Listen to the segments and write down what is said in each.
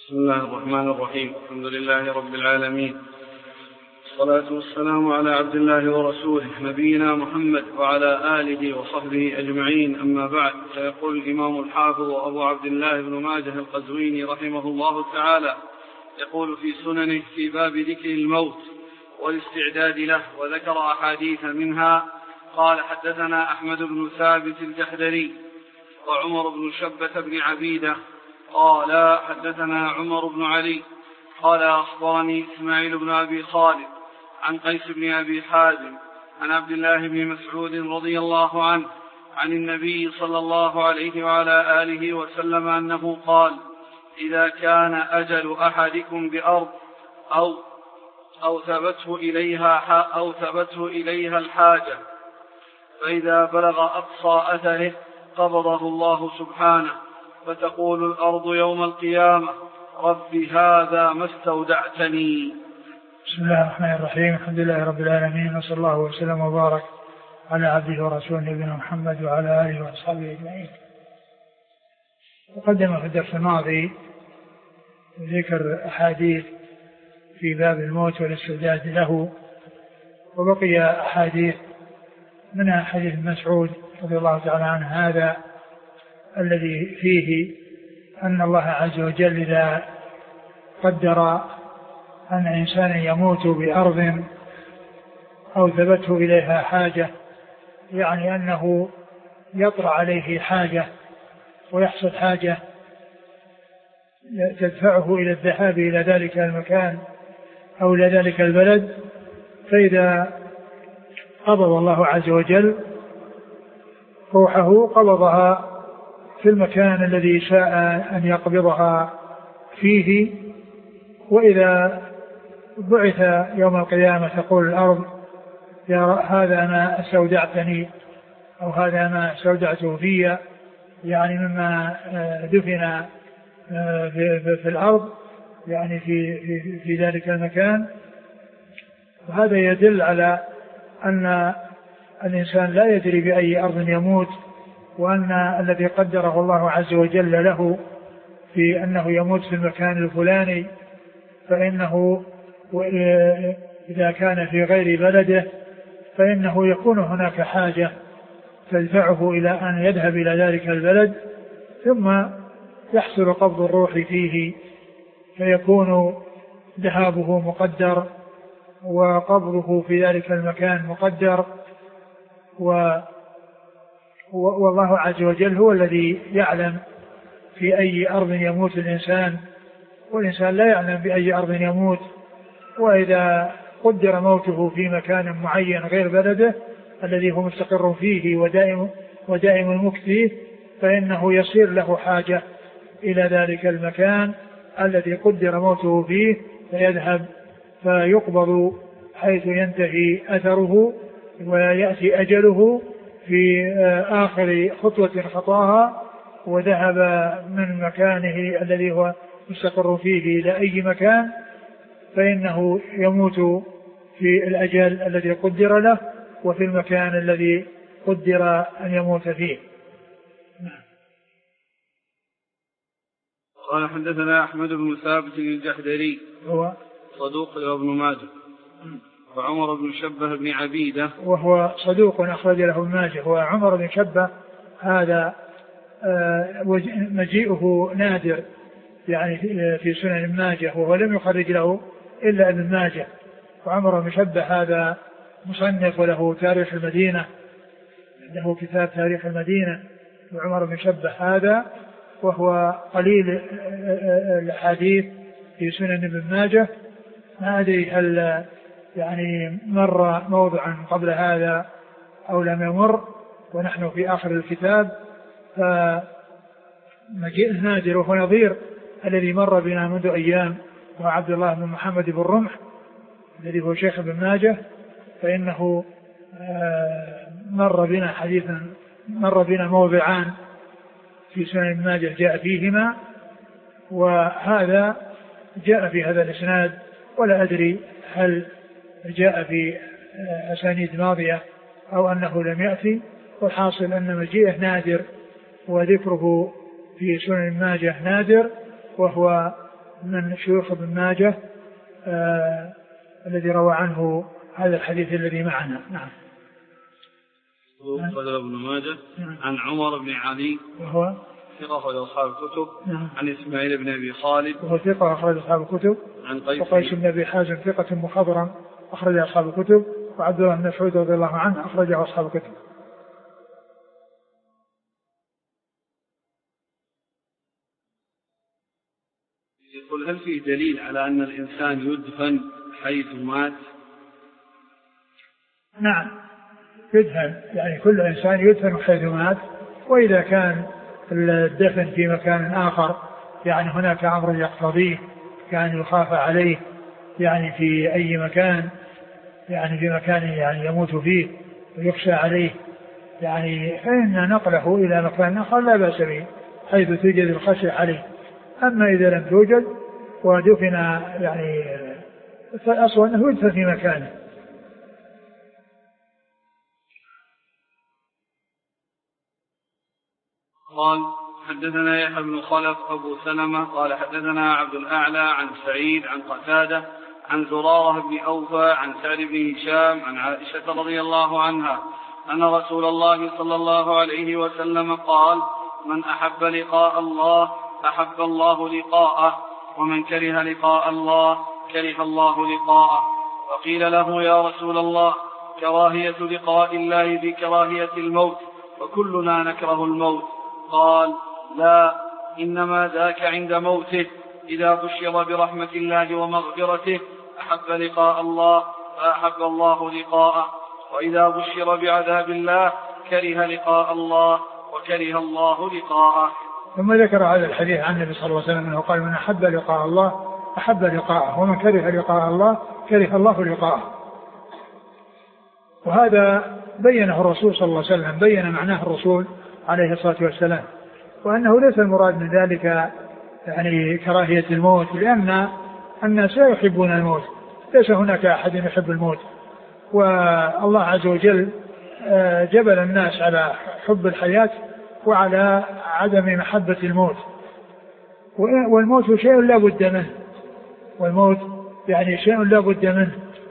بسم الله الرحمن الرحيم. الحمد لله رب العالمين، والصلاة والسلام على عبد الله ورسوله نبينا محمد وعلى آله وصحبه أجمعين، أما بعد. فيقول الإمام الحافظ أبو عبد الله بن ماجه القزويني رحمه الله تعالى، يقول في سننه في باب ذكر الموت والاستعداد له، وذكر أحاديث منها. قال: حدثنا أحمد بن ثابت الجحدري وعمر بن شبة بن عبيدة قال: حدثنا عمر بن علي قال: أخبرني إسماعيل بن أبي خالد عن قيس بن أبي حازم عن عبد الله بن مسعود رضي الله عنه عن النبي صلى الله عليه وعلى آله وسلم أنه قال: إذا كان أجل أحدكم بأرض أو ثبته إليها الحاجة، فإذا بلغ أقصى أثره قبضه الله سبحانه، فتقول الأرض يوم القيامة: رب هذا ما استودعتني. بسم الله الرحمن الرحيم. الحمد لله رب العالمين، وصلى الله وسلم وبارك على عبده ورسوله نبينا محمد وعلى آله وأصحابه أجمعين. تقدم في الدرس الماضي ذكر أحاديث في باب الموت والاستعداد له، وبقي أحاديث منها حديث مسعود رضي الله تعالى عنه هذا الذي فيه أن الله عز وجل إذا قدر أن إنسانا يموت بأرض أو ثبته إليها حاجة، يعني أنه يطرأ عليه حاجة ويحصل حاجة تدفعه إلى الذهاب إلى ذلك المكان أو إلى ذلك البلد، فإذا قبض الله عز وجل روحه قبضها في المكان الذي شاء أن يقبضها فيه. وإذا بعث يوم القيامة تقول الأرض: يا هذا ما استودعتني، أو هذا ما استودعته في، يعني مما دفن في الأرض، يعني في ذلك المكان. وهذا يدل على أن الإنسان لا يدري بأي أرض يموت، وأن الذي قدره الله عز وجل له في أنه يموت في المكان الفلاني، فإنه إذا كان في غير بلده فإنه يكون هناك حاجة تدفعه إلى أن يذهب إلى ذلك البلد، ثم يحصل قبض الروح فيه، فيكون ذهابه مقدر وقبضه في ذلك المكان مقدر. والله عز وجل هو الذي يعلم في أي أرض يموت الإنسان، والإنسان لا يعلم بأي أرض يموت. وإذا قدر موته في مكان معين غير بلده الذي هو مستقر فيه ودائم المكث فيه، فإنه يصير له حاجة إلى ذلك المكان الذي قدر موته فيه، فيذهب فيقبض حيث ينتهي أثره ويأتي أجله في آخر خطوة خطاها، وذهب من مكانه الذي هو مستقر فيه إلى أي مكان، فإنه يموت في الأجل الذي قدر له وفي المكان الذي قدر أن يموت فيه. قال: حدثنا أحمد بن ثابت الجحدري هو صدوق ابن ماجه، وعمر بن شبة بن عبيدة وهو صدوق أخرج له ابن ماجه. وعمر بن شبة هذا مجيئه نادر يعني في سنن ابن ماجه، وهو لم يخرج له إلا ابن ماجه. وعمر بن شبة هذا مصنف وله تاريخ المدينة، له كتاب تاريخ المدينة. وعمر بن شبة هذا وهو قليل الحديث في سنن ابن ماجه. ما أدري هل يعني مر موضعا قبل هذا أو لم يمر، ونحن في آخر الكتاب، فمجيء نادر، وهو نظير الذي مر بنا منذ أيام، وعبد الله بن محمد بن رمح الذي هو شيخ ابن ماجه، فإنه مر بنا موضعان في سنن ابن ماجه جاء فيهما، وهذا جاء في هذا الإسناد، ولا أدري هل جاء في أسانيد ماضية أو أنه لم يأتي. والحاصل أن مجيئه نادر، وذكره في سنن ماجه نادر، وهو من شيوخ ابن ماجه الذي روى عنه هذا الحديث الذي معنا. نعم. أخرج ابن ماجه عن عمر بن علي وهو ثقة أخرج أصحاب الكتب. عن إسماعيل بن أبي خالد وهو ثقة أخرج أصحاب الكتب. عن قيس بن أبي حازم ثقة مخضرم أخرج أصحاب الكتب. وعبد الله بن مسعود رضي الله عنه أخرجه أصحاب الكتب. يقول هل فيه دليل على أن الإنسان يدفن حيث مات؟ نعم يدفن، يعني كل إنسان يدفن حيث مات، وإذا كان الدفن في مكان آخر يعني هناك أمر يقتضيه كان يخاف عليه يعني في أي مكان، يعني في مكان يعني يموت فيه ويخشى عليه يعني فإن نقله إلى مكان آخر لا بأس به حيث توجد الخشية عليه. أما إذا لم توجد ودفن يعني فالأصل أنه يدفن في مكانه. قال حدثنا يحيى بن خلف أبو سلمة قال حدثنا عبد الأعلى عن سعيد عن قتادة عن زرارة بن أوفى عن سعد بن هشام عن عائشة رضي الله عنها أن رسول الله صلى الله عليه وسلم قال: من أحب لقاء الله أحب الله لقاءه، ومن كره لقاء الله كره الله لقاءه. فقيل له: يا رسول الله، كراهية لقاء الله بكراهية الموت، وكلنا نكره الموت. قال: لا، إنما ذاك عند موته، إذا بشر برحمة الله ومغفرته أحب لقاء الله فأحب الله لقاءه، وإذا بشر بعذاب الله كره لقاء الله وكره الله لقاءه. ثم ذكر هذا الحديث عن النبي صلى الله عليه وسلم أنه قال: من أحب لقاء الله أحب لقاءه، ومن كره لقاء الله كره الله لقاءه. وهذا بينه الرسول صلى الله عليه وسلم، بين معناه الرسول عليه الصلاة والسلام، وأنه ليس المراد من ذلك يعني كراهية الموت، لأن الناس لا يحبون الموت، ليس هناك أحد يحب الموت، والله عز وجل جبل الناس على حب الحياة وعلى عدم محبة الموت. والموت شيء لا بد منه، والموت يعني شيء لا بد منه،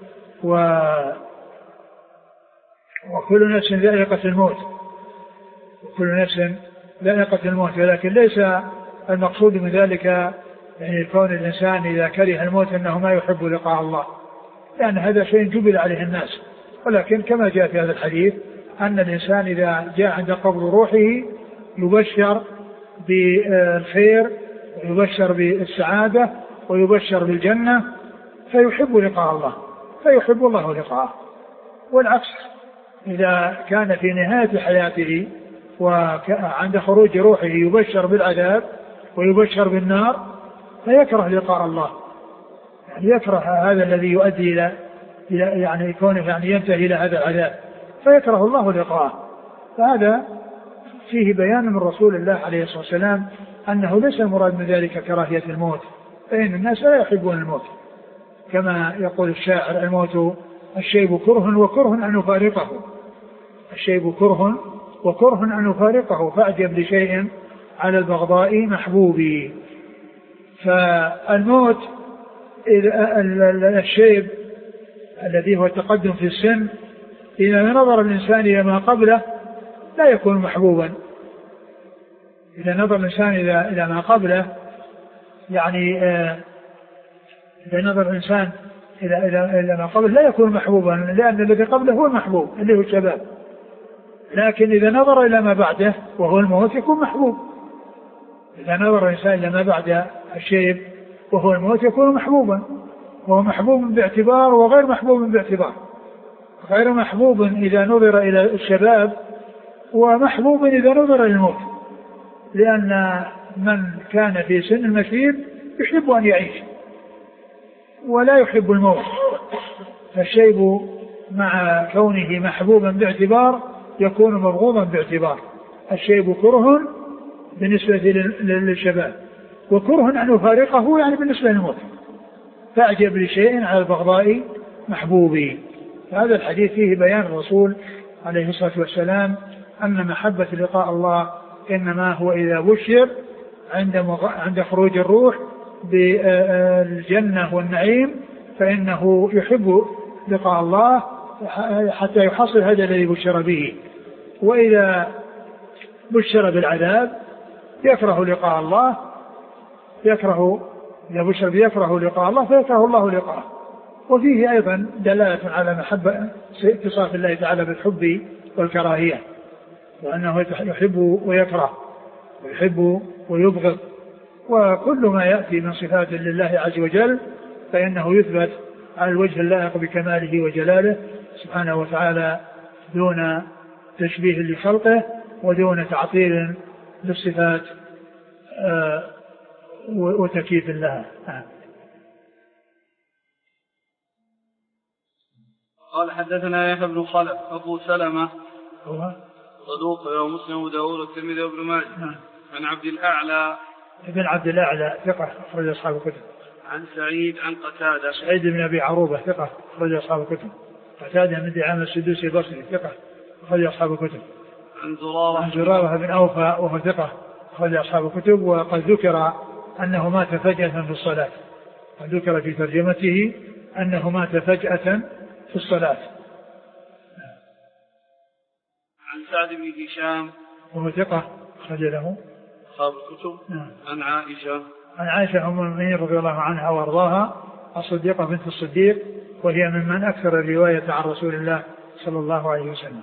وكل نفس ذائقة الموت، وكل نفس ذائقة الموت، ولكن ليس المقصود من ذلك يعني كون الإنسان إذا كره الموت أنه ما يحب لقاء الله، لأن هذا شيء جبل عليه الناس. ولكن كما جاء في هذا الحديث أن الإنسان إذا جاء عند قبض روحه يبشر بالخير ويبشر بالسعادة ويبشر بالجنة فيحب لقاء الله، فيحب الله لقاءه. والعكس إذا كان في نهاية حياته وعند خروج روحه يبشر بالعذاب ويبشر بالنار فيكره لقاء الله، يعني يكره هذا الذي يؤدي إلى يعني كونه يعني ينتهي إلى هذا العذاب فيكره الله لقاءه. فهذا فيه بيان من رسول الله عليه الصلاة والسلام أنه ليس المراد من ذلك كراهية الموت، فإن الناس لا يحبون الموت، كما يقول الشاعر: الموت الشيب كره وكره أن نفارقه، الشيب كره وكره أن نفارقه، فأعجب لشيء على البغضاء محبوبي. فالموت الشيب الذي هو التقدم في السن إذا نظر الإنسان إلى ما قبله لا يكون محبوبا. إذا نظر الإنسان إلى ما قبله يعني إذا نظر الإنسان إلى ما قبله لا يكون محبوبا، لأن الذي قبله هو المحبوب اللي هو الشباب. لكن إذا نظر إلى ما بعده وهو الموت يكون محبوب. إذا نظر الإنسان إلى ما بعد الشيب وهو الموت يكون محبوبا، وهو محبوب باعتبار وغير محبوب باعتبار. غير محبوب إذا نظر إلى الشباب ومحبوب إذا نظر إلى الموت، لأن من كان في سن المشيب يحب أن يعيش ولا يحب الموت. فالشيب مع كونه محبوبا باعتبار يكون مبغوضا باعتبار. الشيب كره بالنسبة للشباب وكره أن يفارقه يعني بالنسبة للموت، فأعجب لشيء على البغضاء محبوبي. هذا الحديث فيه بيان الرسول عليه الصلاة والسلام أن محبة لقاء الله إنما هو إذا بشر عند خروج الروح بالجنة والنعيم فإنه يحب لقاء الله حتى يحصل هذا الذي بشر به. وإذا بشر بالعذاب يكره لقاء الله، إذا بشر يكره لقاء الله فيكره الله لقاءه. وفيه أيضا دلالة على محبة اتصاف الله تعالى بالحب والكراهية، وأنه يحب ويكره ويحب ويبغض، وكل ما يأتي من صفات لله عز وجل فإنه يثبت على الوجه اللائق بكماله وجلاله سبحانه وتعالى دون تشبيه لخلقه ودون تعطيل للصفات وتكييف لها. قال حدثنا يحيى بن خلف أبو سلمة صدوق رواه مسلم وداود والترمذي وابن ماجه عن عبد الأعلى ابن عبد الأعلى ثقة أخرج أصحاب الكتب. عن سعيد عن قتادة سعيد بن أبي عروبة ثقة أخرج أصحاب الكتب. قتادة من دعامة السدوسي البصري ثقة أخرج أصحاب الكتب. عن زرارة بن أوفى وهو ثقة أخرج أصحاب الكتب. وقد ذكر أنه مات فجأة في الصلاة، قد ذكر في ترجمته أنه مات فجأة في الصلاة. عن سعد بن هشام وهو ثقة أخرج له أصحاب الكتب. عن عائشة أم المؤمنين رضي الله عنها وأرضاها الصديقة بنت الصديق، وهي ممن أكثر الرواية عن رسول الله صلى الله عليه وسلم.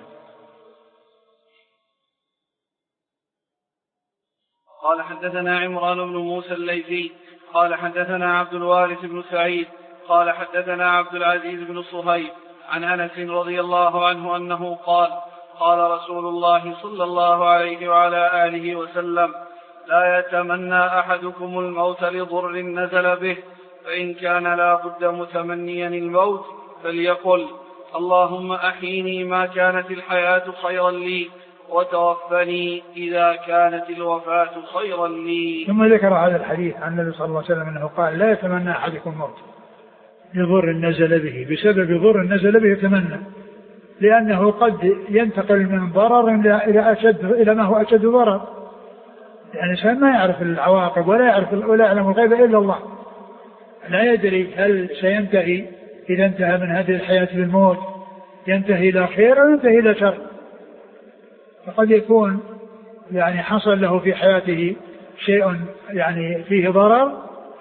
قال حدثنا عمران بن موسى الليثي قال حدثنا عبد الوارث بن سعيد قال حدثنا عبد العزيز بن صهيب عن أنس رضي الله عنه أنه قال قال رسول الله صلى الله عليه وعلى آله وسلم لا يتمنى أحدكم الموت لضر نزل به، فإن كان لا بد متمنيا الموت فليقل اللهم أحيني ما كانت الحياة خيرا لي وتوفني إذا كانت الوفاة خيرا لي. ثم ذكر هذا الحديث عن النبي صلى الله عليه وسلم أنه قال لا يتمنى أحدكم الموت لضر نزل به، بسبب ضر نزل به يتمنى، لأنه قد ينتقل من ضرر إلى ما هو أشد ضرر. يعني الإنسان ما يعرف العواقب ولا يعلم الغيب إلا الله، لا يدري هل سينتهي إذا انتهى من هذه الحياة بالموت ينتهي إلى خير أو ينتهي إلى شر. فقد يكون يعني حصل له في حياته شيء يعني فيه ضرر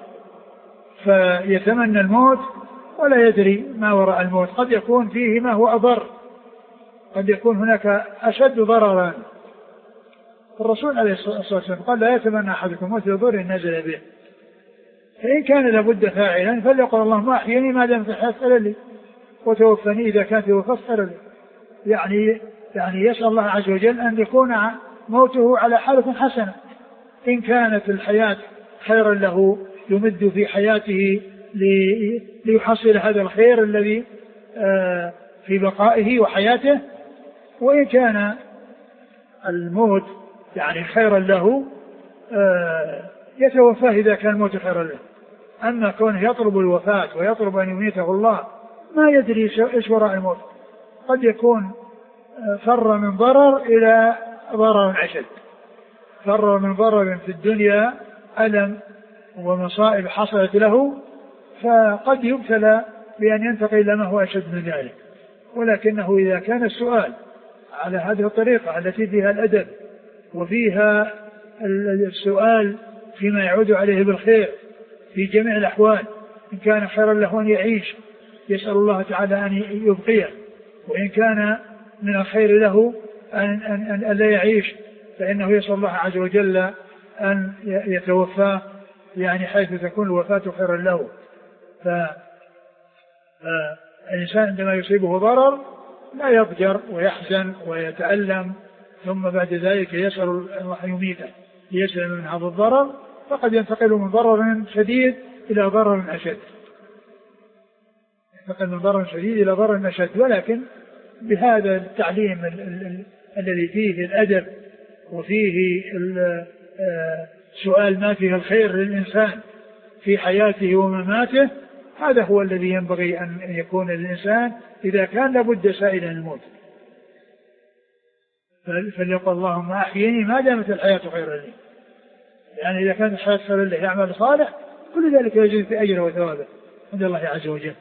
فيتمنى الموت ولا يدري ما وراء الموت، قد يكون فيه ما هو أضر، قد يكون هناك أشد ضررا. الرسول عليه الصلاة والسلام قال لا يتمنى أحدكم الموت لضر نزل به، فإن كان لابد فاعلا فليقل اللهم أحيني ما دام في الحياة خيرا لي وتوفني إذا كانت الوفاة خيرا لي. يعني يسأل الله عز وجل أن يكون موته على حالة حسنة. إن كانت الحياة خيرا له يمد في حياته ليحصل هذا الخير الذي في بقائه وحياته، وإن كان الموت يعني خيرا له يتوفاه إذا كان الموت خيرا له. أما كونه يطلب الوفاة ويطلب أن يميته الله ما يدري إيش وراء الموت، قد يكون فر من ضرر إلى ضرر أشد، فر من ضرر في الدنيا ألم ومصائب حصلت له فقد يبتلى بأن ينتقل إلى ما هو أشد من ذلك. ولكنه إذا كان السؤال على هذه الطريقة التي فيها الأدب وفيها السؤال فيما يعود عليه بالخير في جميع الأحوال، إن كان خيرا له أن يعيش يسأل الله تعالى أن يبقيه، وإن كان من الخير له أن لا يعيش فإنه يسأل الله عز وجل أن يتوفاه يعني حيث تكون الوفاة خيرا له. فالإنسان عندما يصيبه ضرر لا يضجر ويحزن ويتألم ثم بعد ذلك يسأل الله يميته ليسلم من هذا الضرر، فقد ينتقل من ضرر شديد إلى ضرر أشد، ينتقل من ضرر شديد إلى ضرر أشد. ولكن بهذا التعليم الذي فيه الأدب وفيه سؤال ما فيه الخير للإنسان في حياته ومماته، هذا هو الذي ينبغي أن يكون الإنسان إذا كان لابد سائلا الموت. فليقل اللهم أحيني ما دامت الحياة خيرا لي، يعني إذا كانت الحياة خيرا لي يعمل صالح كل ذلك يزيد في أجره وثوابه عند الله عز وجل،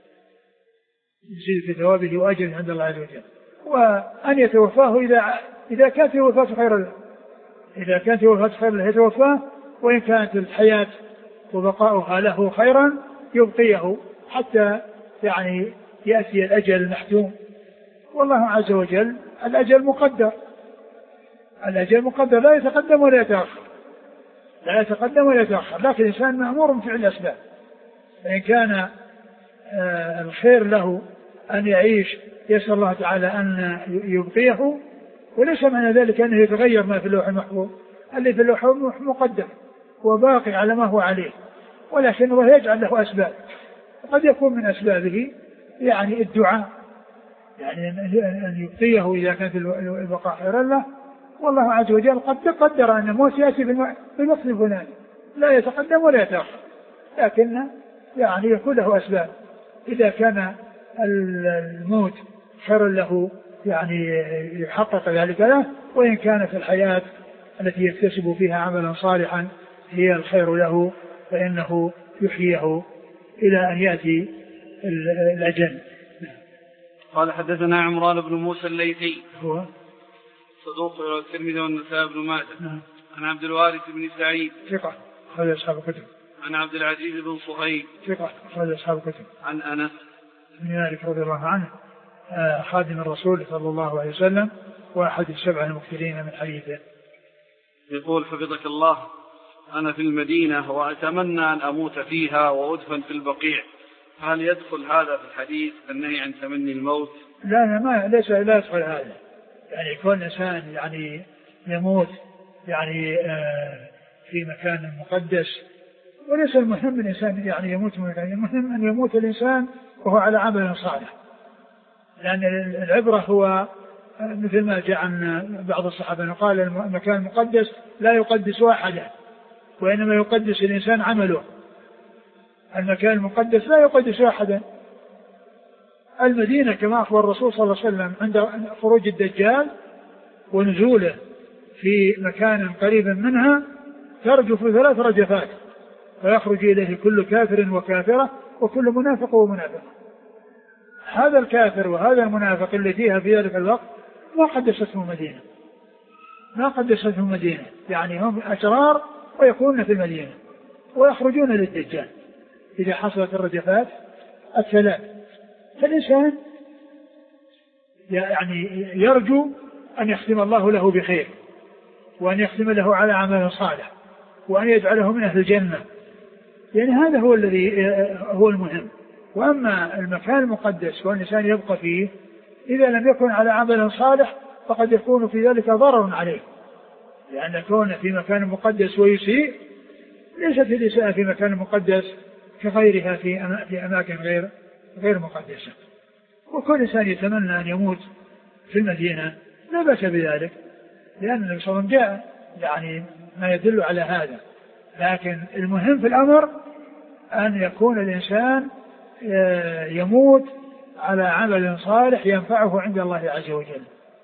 يزيد في ثوابه وأجره عند الله عز وجل. وأن يتوفاه إذا كانت الوفاة خيرا له، إذا كانت الوفاة خيرا له يتوفاه، وإن كانت الحياة وبقاؤها له خيرا يبقيه حتى يعني يأتي الأجل المحتوم. والله عز وجل الأجل مقدر، الأجل مقدر لا يتقدم ولا يتأخر، لا يتقدم ولا يتأخر، لكن الإنسان مأمور بفعل الأسباب. فإن كان الخير له أن يعيش يسأل الله تعالى أن يبقيه، وليس معنى ذلك أنه يتغير ما في اللوح المحفوظ، اللي في اللوح مقدم وباقي على ما هو عليه، ولكن الله يجعل له أسباب. قد يكون من أسبابه يعني الدعاء، يعني أن يبقيه إذا كانت البقاء خيرا له. والله عز وجل قد قدر أن الموت يأتي في الوقت الفلاني، لا يتقدم ولا يتأخر، لكن يعني يكون له أسباب. إذا كان الموت خيرا له يعني يحقق ذلك له، وإن كانت الحياة التي يكتسب فيها عملا صالحا هي الخير له فإنه يحييه إلى أن يأتي الأجل. قال حدثنا عمران بن موسى الليثي هو صدوق رواه الترمذي والنسائي بن ماجه. عن عبد الوارث بن سعيد ثقة أخرج أصحاب الكتب. عن عبد العزيز بن صهيب ثقة أخرج أصحاب الكتب. عن أنس بن مالك رضي الله عنه خادم الرسول صلى الله عليه وسلم وأحد السبع المكثرين من حديثه. يقول حفظك الله: أنا في المدينة وأتمنى أن أموت فيها وأدفن في البقيع، هل يدخل هذا في الحديث النهي عن تمني الموت؟ لا لا يدخل هذا. يعني كل إنسان يعني يموت يعني في مكان مقدس، وليس المهم الإنسان يعني يموت مكان، المهم أن يموت الإنسان وهو على عمل صالح. لأن العبرة هو مثل ما جاء عن بعض الصحابة قال: المكان المقدس لا يقدس أحدا، وإنما يقدس الإنسان عمله. المكان المقدس لا يقدس أحدا. المدينة كما أخبر الرسول صلى الله عليه وسلم عند خروج الدجال ونزوله في مكان قريب منها ترجف 3 رجفات، فيخرج إليه كل كافر وكافرة وكل منافق ومنافق. هذا الكافر وهذا المنافق اللي فيها في ذلك الوقت ما قدسته المدينة، ما قدسته المدينة، يعني هم أشرار ويكونون في المدينة ويخرجون للدجال إذا حصلت الرجفات 3. فالإنسان يعني يرجو أن يختم الله له بخير، وأن يختم له على عمل صالح، وأن يجعله من أهل الجنة، يعني هذا هو الذي هو المهم. وأما المكان المقدس والإنسان يبقى فيه إذا لم يكن على عمل صالح فقد يكون في ذلك ضرر عليه، لأن كونه في مكان مقدس ويسيء ليست الإساءة في مكان مقدس كغيرها في أماكن غير مقدسة. وكل إنسان يتمنى أن يموت في المدينة لا بأس بذلك، لأن النبي صلى الله عليه وسلم جاء يعني ما يدل على هذا. لكن المهم في الأمر أن يكون الإنسان يموت على عمل صالح ينفعه عند الله عز وجل.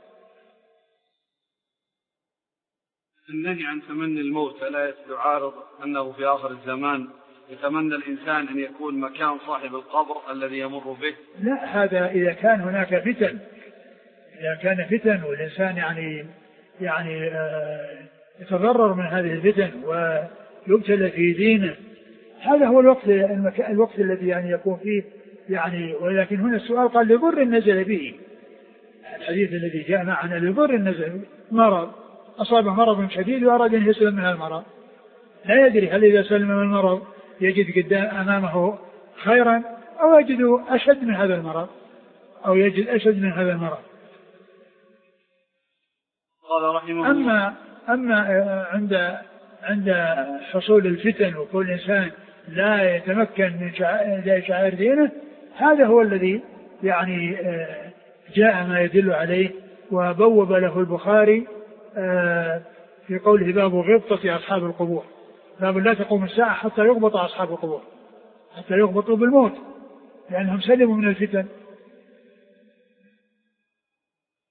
النهي عن تمني الموت ألا يعارض أنه في آخر الزمان يتمنى الإنسان أن يكون مكان صاحب القبر الذي يمر به؟ لا، هذا إذا كان هناك فتن، إذا كان فتن والإنسان يعني يتضرر من هذه الفتن ويبتلى في دينه، هذا هو الوقت الذي يعني يكون فيه يعني. ولكن هنا السؤال قال: لضر نزل به، الحديث الذي جاء معنا لضر نزل، مرض أصاب مرض شديد وأراد أن يسلم من المرض، لا يدري هل إذا سلم من المرض يجد قدام أمامه خيرا أو يجد أشد من هذا المرض أو يجد أشد من هذا المرض. قال رحمه الله: أما عند حصول الفتن وكل إنسان لا يتمكن من شعائر دينه، هذا هو الذي يعني جاء ما يدل عليه. وبوب له البخاري في قوله: باب غبطة أصحاب القبور، باب لا تقوم الساعة حتى يغبط أصحاب القبور، حتى يغبطوا بالموت لأنهم سلموا من الفتن.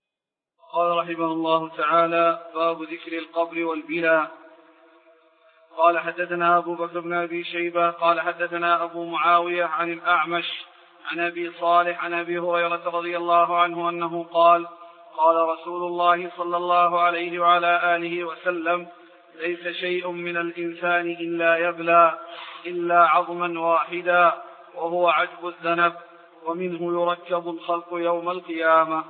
قال رحمه الله تعالى: باب ذكر القبر والبلاء. قال حدثنا أبو بكر بن أبي شيبة قال حدثنا أبو معاوية عن الأعمش عن أبي صالح عن أبي هريرة رضي الله عنه أنه قال قال رسول الله صلى الله عليه وعلى آله وسلم ليس شيء من الإنسان إلا يبلى إلا عظما واحدا وهو عجب الذنب ومنه يركب الخلق يوم القيامة.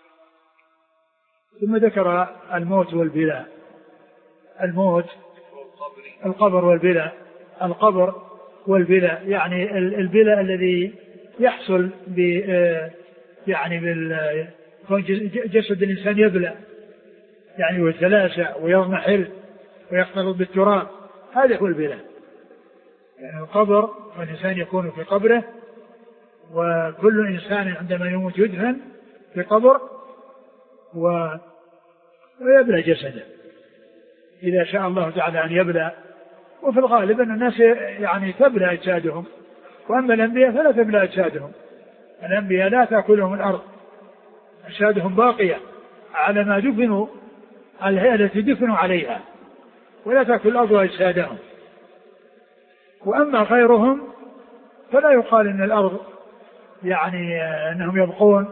ثم ذكر الموت والبلاء. الموت القبر والبلاء. القبر والبلاء يعني البلاء الذي يحصل يعني جسد الإنسان يبلى يعني ويتلاشى ويضمحل ويختلط بالتراب، هذا هو البلاء. يعني القبر والإنسان يكون في قبره، وكل إنسان عندما يموت يدفن في قبر ويبلى جسده إذا شاء الله تعالى أن يبلى. وفي الغالب أن الناس يعني تبلى أجسادهم، وأما الأنبياء فلا تبلى أجسادهم. الأنبياء لا تأكلهم الأرض، أجسادهم باقية على ما دفنوا، على الهيئة التي دفنوا عليها، ولا تأكل الأرض أجسادهم. وأما غيرهم فلا يقال إن الأرض يعني أنهم يبقون،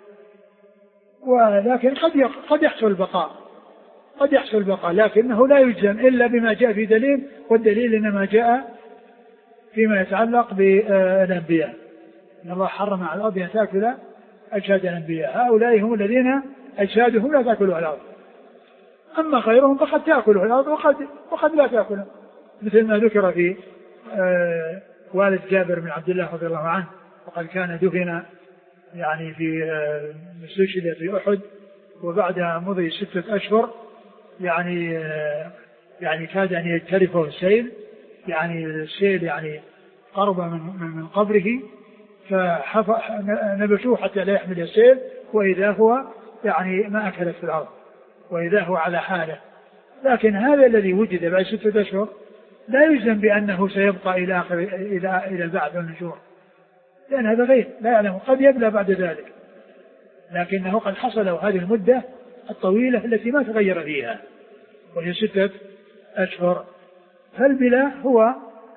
ولكن قد يحصل البقاء، قد يحصل البقاء، لكنه لا يجزم إلا بما جاء في دليل، والدليل إنما جاء فيما يتعلق بالأنبياء. إن الله حرم على الأرض أن تأكل أجساد الأنبياء، هؤلاء هم الذين أجسادهم لا تأكلها الأرض. أما غيرهم فقد تأكله الأرض وقد لا تأكله، مثل ما ذكر في والد جابر بن عبد الله رضي الله عنه، وقد كان دفن يعني في استشهد في أحد، وبعد مضي 6 أشهر يعني كاد أن يجترفه السيل، يعني السيل يعني قرب من قبره، فنبشوه حتى لا يحمل السيل، وإذا هو يعني ما أكلت في الأرض، وإذا هو على حاله. لكن هذا الذي وجد بعد 6 أشهر لا يجزم بأنه سيبقى إلى البعث والنشور، لأن هذا غير لا يعلم، قد يبلى بعد ذلك، لكنه قد حصل هذه المدة الطويلة التي ما تغير فيها، وهي 6 أشهر. فالبلاء هو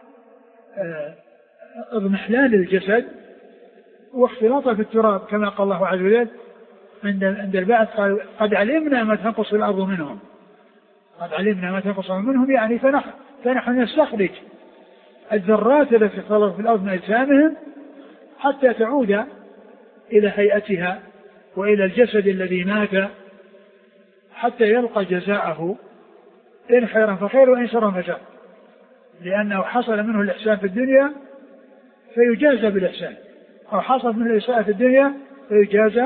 اضمحلال الجسد واختلاطه في التراب، كما قال الله عز وجل عند البعث قال قد علمنا ما تنقص الأرض منهم، قد علمنا ما تنقص منهم، يعني فنحن نستخرج الذرات التي اختلطت في الأرض من أجسامهم حتى تعود إلى هيئتها وإلى الجسد الذي مات، حتى يلقى جزاءه إن خيرا فخير وإن شرا فشر، لأنه حصل منه الإحسان في الدنيا فيجازى بالإحسان، أو حصل منه الإساءة في الدنيا فيجازى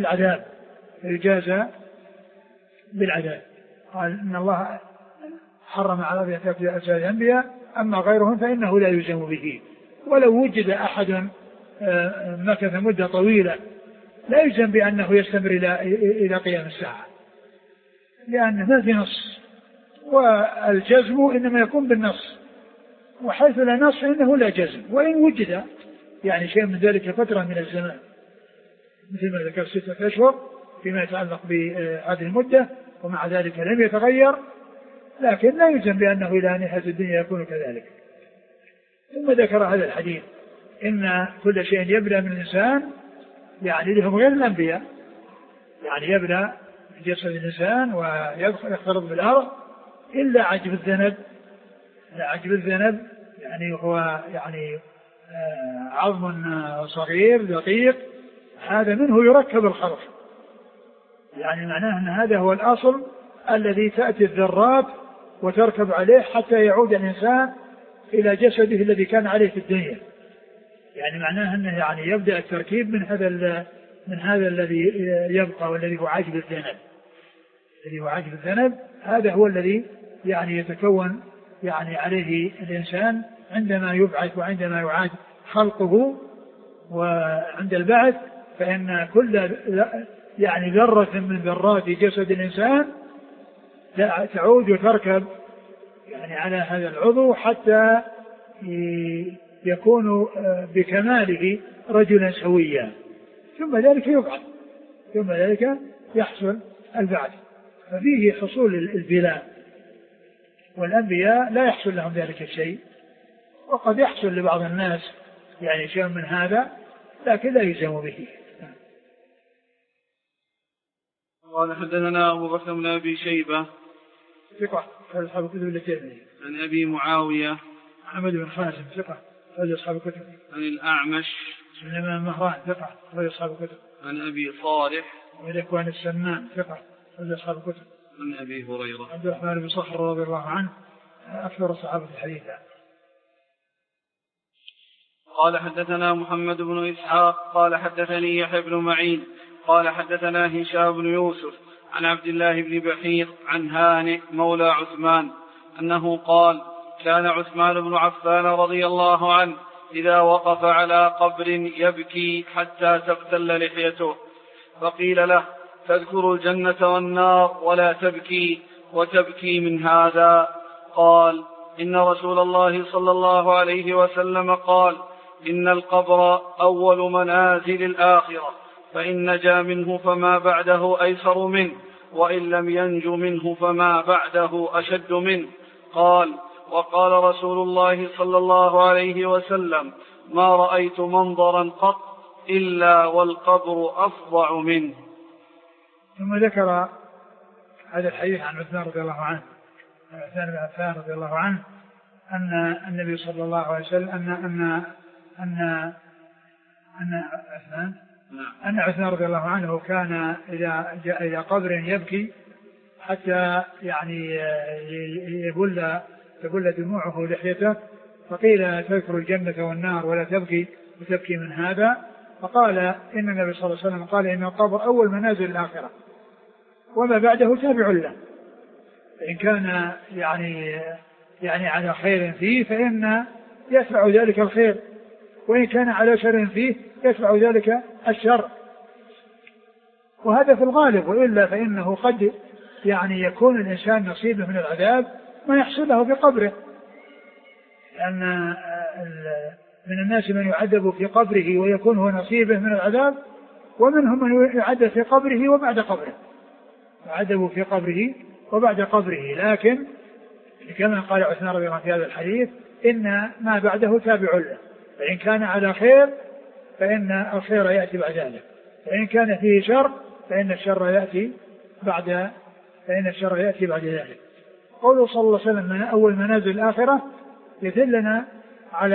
بالعذاب. قال إن الله حرم على أن تأكل أجساد الأنبياء، أما غيرهم فإنه لا يلزم به. ولو وجد أحد مكث مدة طويلة لا يلزم بأنه يستمر إلى قيام الساعة، لأنه ما في نص، والجزم إنما يكون بالنص، وحيث لا نص فإنه لا جزم، وإن وجد يعني شيء من ذلك فترة من الزمان مثل ما ذكر 6 أشهر فيما يتعلق بهذه المدة، ومع ذلك لم يتغير، لكن لا يلزم بأنه إلى نهاية الدنيا يكون كذلك. ثم ذكر هذا الحديث إن كل شيء يبلى من الإنسان، يعني لهم غير الأنبياء، يعني يبلى جسد الإنسان ويختلط بالأرض إلا عجب الذنب. عجب الذنب يعني هو يعني عظم صغير دقيق، هذا منه يركب الخلق، يعني معناه أن هذا هو الأصل الذي تأتي الذرات وتركب عليه حتى يعود الإنسان إلى جسده الذي كان عليه في الدنيا. يعني معناه أنه يعني يبدأ التركيب من هذا الذي يبقى، والذي هو عجب الذنب. الذي هو عجب الذنب هذا هو الذي يعني يتكون يعني عليه الإنسان عندما يبعث وعندما يعاد خلقه. وعند البعث فإن كل يعني ذرة من ذرات جسد الإنسان تعود وتركب يعني على هذا العضو حتى يكون بكماله رجلا سويا، ثم ذلك يبعث، ثم ذلك يحصل البعث. ففيه حصول البلاء والأنبياء لا يحصل لهم ذلك الشيء، وقد يحصل لبعض الناس يعني شيء من هذا لكن لا يلزم به. قال حدثنا أبو بكر بن أبي شيبة ثقة أصحاب الكتب الترمذي. عن أبي معاوية محمد بن خازم ثقة أصحاب الكتب. عن الأعمش سليمان مهران ثقة أصحاب الكتب. عن أبي صالح وذكوان السمان ثقة أصحاب الكتب. عن أبي هريرة عبد الرحمن بن صخر رضي الله عنه أكثر الصحابة حديثا. قال حدثنا محمد بن إسحاق قال حدثني يحيى بن معين قال حدثنا هشام بن يوسف عن عبد الله بن بحير عن هانئ مولى عثمان أنه قال كان عثمان بن عفان رضي الله عنه إذا وقف على قبر يبكي حتى تبتل لحيته، فقيل له تذكر الجنة والنار ولا تبكي وتبكي من هذا؟ قال إن رسول الله صلى الله عليه وسلم قال إن القبر أول منازل الآخرة، فإن نجا منه فما بعده أيسر منه، وإن لم ينج منه فما بعده أشد منه. قال وقال رسول الله صلى الله عليه وسلم ما رأيت منظرا قط إلا والقبر أفظع منه. ثم ذكر هذا الحديث عن عثمان رضي الله عنه، عثمان بن عفان رضي الله عنه أن النبي صلى الله عليه وسلم أن عثمان رضي الله عنه كان إذا جاء إلى قبر يبكي حتى يعني تبل دموعه لحيته، فقيل تذكر الجنة والنار ولا تبكي وتبكي من هذا؟ فقال إن النبي صلى الله عليه وسلم قال إن القبر أول منازل الآخرة وما بعده تابع له، فإن كان يعني على خير فيه فإن يتبع ذلك الخير، وإن كان على شر فيه يتبع ذلك الشر، وهذا في الغالب، وإلا فإنه قد يعني يكون الإنسان نصيبه من العذاب ما يحصل له في قبره، لأن من الناس من يعذب في قبره ويكون هو نصيبه من العذاب، ومنهم من يعذب في قبره وبعد قبره، يعذب في قبره وبعد قبره، لكن كما قال عثمان رضي الله عنه في هذا الحديث إن ما بعده تابع له، فإن كان على خير فإن الخير يأتي بعد ذلك، فإن كان فيه شر فإن الشر يأتي بعد ذلك. قوله صلى الله عليه وسلم من أول منازل الآخرة يدلنا على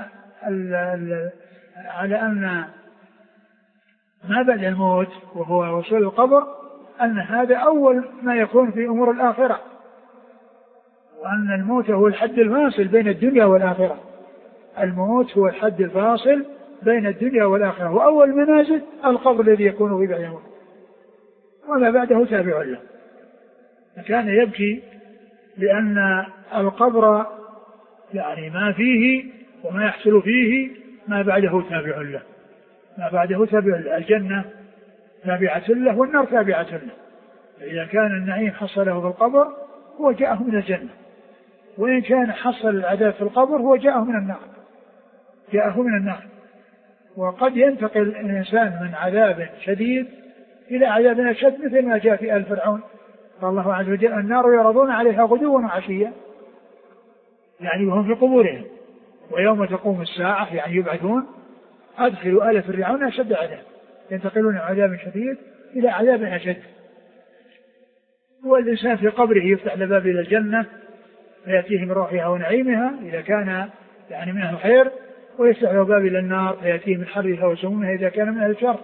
أن ما بعد الموت وهو وصول القبر أن هذا أول ما يكون في أمور الآخرة، وأن الموت هو الحد الفاصل بين الدنيا والآخرة، الموت هو الحد الفاصل بين الدنيا والآخرة، وأول منازل القبر الذي يكون في بعد الموت وما بعده تابع له. كان يبكي لأن القبر يعني ما فيه وما يحصل فيه ما بعده تابع له، ما بعده تابع له، الجنة تابعة له والنار تابعة له، فإذا كان النعيم حصله في القبر هو جاءه من الجنة، وإن كان حصل العذاب في القبر هو جاءه من النار، وقد ينتقل الإنسان من عذاب شديد إلى عذاب أشد، مثل ما جاء في آل فرعون قال الله عز وجل النار يعرضون عليها غدوا وعشيا، يعني وهم في قبورهم، ويوم تقوم الساعة يعني يبعثون أدخلوا آل فرعون أشد عذاب، ينتقلون من عذاب شديد إلى عذاب أشد. والإنسان في قبره يفتح له باب إلى الجنة فيأتيه من روحها ونعيمها إذا كان يعني منها الخير، ويفتح له باب إلى النار فيأتيه من حرها وسمومها إذا كان منها الشر.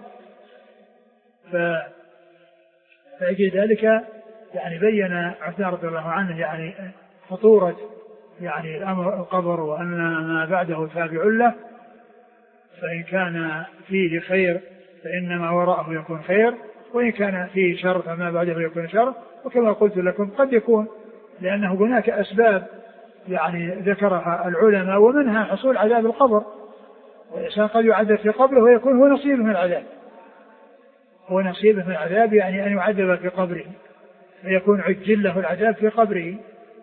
فأجل ذلك يعني بين عثمان رضي الله عنه يعني خطورة يعني الأمر القبر، وأن ما بعده تابع له، فإن كان فيه خير فإن ما وراءه يكون خير، وإن كان فيه شر فما بعده يكون شر. وكما قلت لكم قد يكون لأنه هناك أسباب يعني ذكرها العلماء ومنها حصول عذاب القبر، والإنسان قد يعذب في قبره ويكون هو نصيبه من العذاب، هو نصيبه من العذاب يعني أن يعذب في قبره فيكون عجل له العذاب في قبره.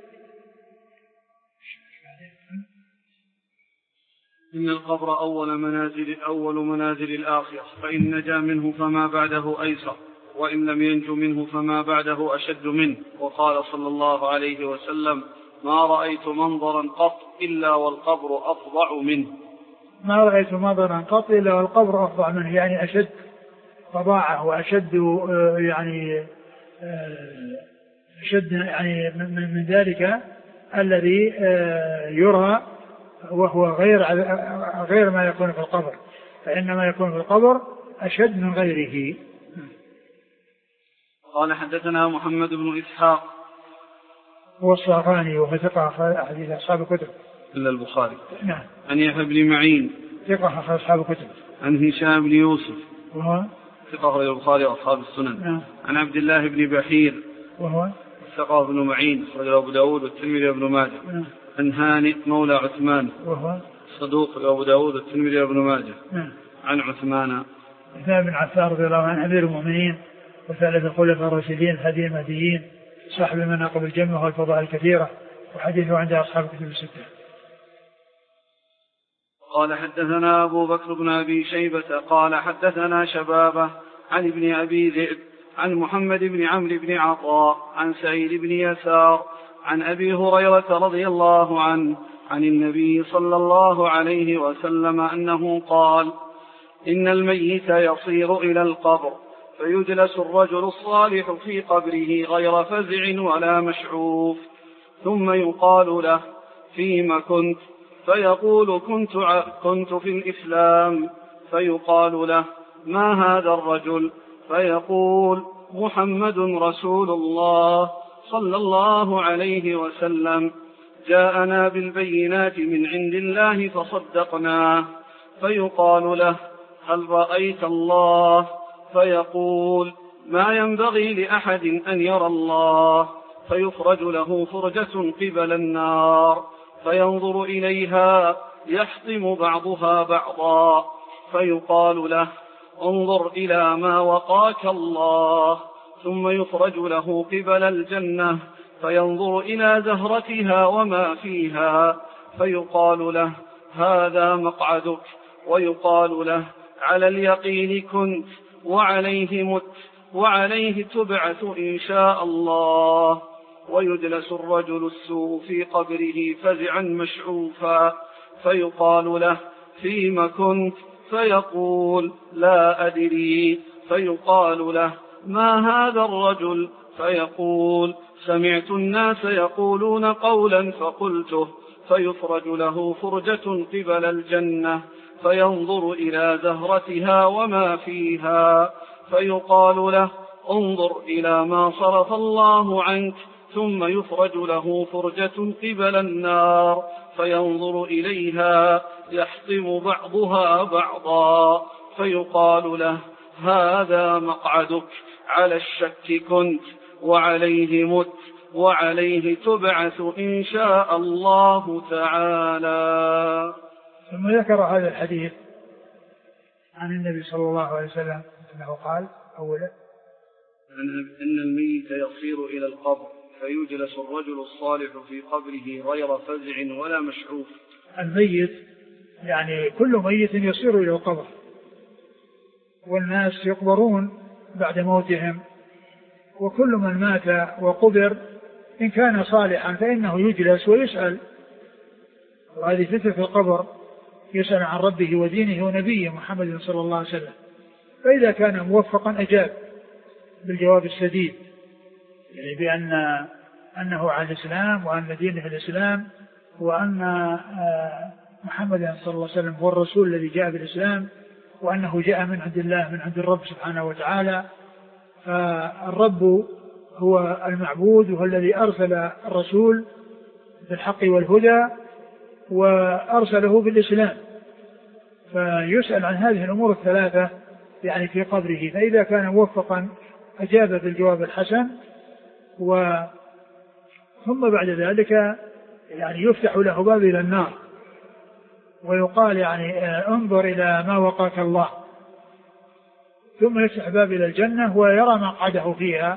إن القبر أول منازل الآخرة، فإن نجا منه فما بعده أيسر، وإن لم ينج منه فما بعده أشد منه. وقال صلى الله عليه وسلم ما رأيت منظرا قط إلا والقبر أفظع منه. ما رأيت منظرا قط إلا والقبر أفظع منه، يعني أشد فظاعة وأشد يعني أشد يعني من ذلك الذي يرى وهو غير ما يكون في القبر، فإنما يكون في القبر أشد من غيره. قال حدثنا محمد بن إسحاق هو الصافاني وهو ثقة حديث أصحاب الكتب إلا البخاري. نعم. عن يحيى بن معين ثقة أصحاب الكتب. عن هشام بن يوسف وهو ثقة البخاري وأصحاب السنن. نعم. عن عبد الله بن بحير وهو ثقة بن معين رجل أبو داود والترمذي وابن ماجه. نعم. عن هانئ مولى عثمان وهو صدوق أبو داود والترمذي وابن ماجه. نعم. عن عثمان بن عفان رضي الله عنه أمير المؤمنين وثالث الخلفاء الراشدين الهادي المهديين صاحب المناقب الجمة والفضائل الكثيرة، وحديثه عند أصحاب الكتب الستة. قال حدثنا أبو بكر بن أبي شيبة قال حدثنا شبابة عن ابن أبي ذئب عن محمد بن عمرو بن عطاء عن سعيد بن يسار عن أبي هريرة رضي الله عنه عن النبي صلى الله عليه وسلم أنه قال: إن الميت يصير إلى القبر فيجلس الرجل الصالح في قبره غير فزع ولا مشعوف، ثم يقال له: فيم كنت؟ فيقول: كنت في الإسلام. فيقال له: ما هذا الرجل؟ فيقول: محمد رسول الله صلى الله عليه وسلم، جاءنا بالبينات من عند الله فصدقناه. فيقال له: هل رأيت الله؟ فيقول: ما ينبغي لأحد أن يرى الله. فيفرج له فرجة قبل النار فينظر إليها يحطم بعضها بعضا، فيقال له: انظر إلى ما وقاك الله. ثم يفرج له قبل الجنة فينظر إلى زهرتها وما فيها، فيقال له: هذا مقعدك. ويقال له: على اليقين كنت وعليه مت وعليه تبعث إن شاء الله. ويجلس الرجل السوء في قبره فزعا مشعوفا، فيقال له: فيم كنت؟ فيقول: لا أدري. فيقال له: ما هذا الرجل؟ فيقول: سمعت الناس يقولون قولا فقلته. فيفرج له فرجة قبل الجنة فينظر إلى زهرتها وما فيها، فيقال له: انظر إلى ما صرف الله عنك. ثم يفرج له فرجة قبل النار فينظر إليها يحطم بعضها بعضا، فيقال له: هذا مقعدك. على الشك كنت وعليه مت وعليه تبعث إن شاء الله تعالى. ثم ذكر هذا الحديث عن النبي صلى الله عليه وسلم أنه قال أولا: إن الميت يصير إلى القبر فيجلس الرجل الصالح في قبره غير فزع ولا مشعوف. الميت يعني كل ميت يصير إلى القبر، والناس يقبرون بعد موتهم، وكل من مات وقبر إن كان صالحا فإنه يجلس ويسأل، وهذه فتنة في القبر، يسأل عن ربه ودينه ونبيه محمد صلى الله عليه وسلم، فإذا كان موفقا أجاب بالجواب السديد، يعني أنه على الإسلام وأن دينه الإسلام، وأن محمد صلى الله عليه وسلم هو الرسول الذي جاء بالإسلام، وأنه جاء من عند الله من عند الرب سبحانه وتعالى. فالرب هو المعبود وهو الذي أرسل الرسول بالحق والهدى وأرسله بالإسلام، فيسأل عن هذه الأمور الثلاثة يعني في قبره، فإذا كان موفقا أجاب بالجواب الحسن، ثم بعد ذلك يعني يفتح له باب إلى النار ويقال يعني انظر إلى ما وقاك الله، ثم يفتح باب إلى الجنة ويرى مقعده فيها،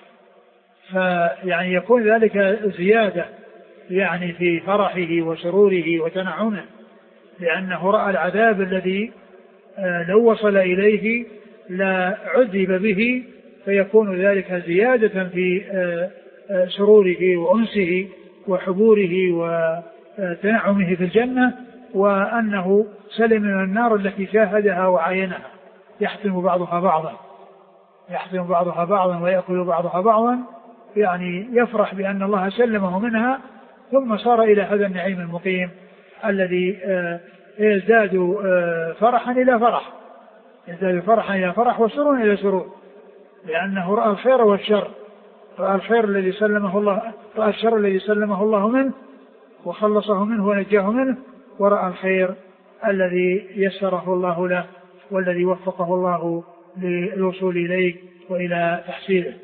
فيعني يكون ذلك زيادة يعني في فرحه وسروره وتنعمه، لأنه رأى العذاب الذي لو وصل إليه لا عذب به، فيكون ذلك زيادة في سروره وأنسه وحبوره وتنعمه في الجنة، وأنه سلم من النار التي شاهدها وعاينها، يحتم بعضها بعضا ويأكل بعضها بعضا، يعني يفرح بأن الله سلمه منها، ثم صار إلى هذا النعيم المقيم الذي يزداد فرحا إلى فرح وسرور إلى سرور، لأنه رأى الخير والشر، رأى الخير الذي سلمه الله، رأى الشر الذي سلمه الله منه وخلصه منه ونجاه منه، ورأى الخير الذي يسره الله له والذي وفقه الله للوصول إليه وإلى تحصيله.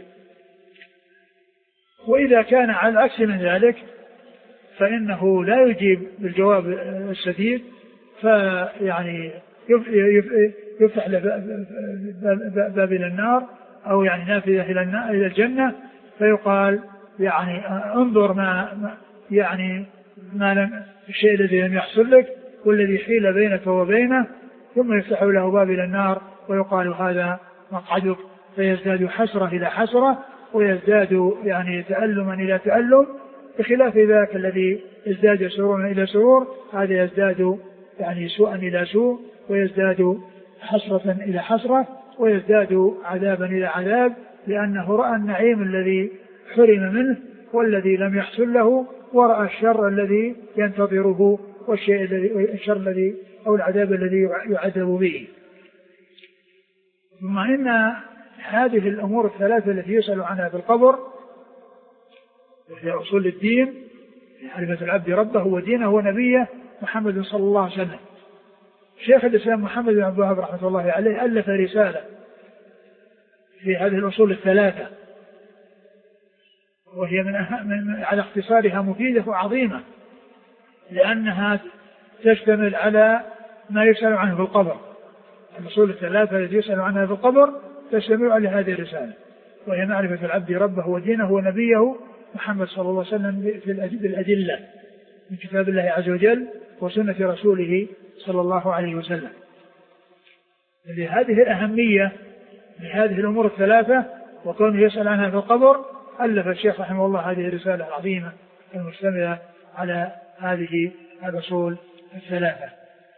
وإذا كان على العكس من ذلك فإنه لا يجيب بالجواب السديد، فيعني يفتح باب إلى النار، أو يعني نافذة إلى الجنة، فيقال يعني انظر ما الشيء الذي لم يحصل لك والذي حيل بينك وبينه، ثم يفتح له باب إلى النار ويقال هذا مقعدك، فيزداد حسرة إلى حسرة، ويزداد يعني تألما إلى تألم، بخلاف ذاك الذي يزداد سرورا إلى سرور، هذا يزداد يعني سوءا إلى سوء، ويزداد حسرة إلى حسرة، ويزداد عذابا إلى عذاب، لأنه رأى النعيم الذي حرم منه والذي لم يحصل له، ورأى الشر الذي ينتظره الشر الذي أو العذاب الذي يعذب به. ثم إن هذه الأمور الثلاثة التي يسأل عنها في القبر وهي أصول الدين، معرفة العبد ربه ودينه ونبيه محمد صلى الله عليه وسلم. شيخ الإسلام محمد بن عبد الوهاب رحمة الله عليه ألف رسالة في هذه الأصول الثلاثة، وهي على اختصارها مفيدة وعظيمة، لأنها تشتمل على ما يسأل عنه في القبر. الأصول الثلاثة التي يسأل عنها في القبر تشتمل على هذه الرسالة، وهي معرفة العبد ربه ودينه ونبيه محمد صلى الله عليه وسلم بالأدلة من كتاب الله عز وجل وسنة رسوله صلى الله عليه وسلم. لهذه الأهمية لهذه الأمور الثلاثة وكونه يسأل عنها في القبر، ألف الشيخ رحمه الله هذه الرسالة العظيمة المشتملة على هذه الأصول الثلاثة.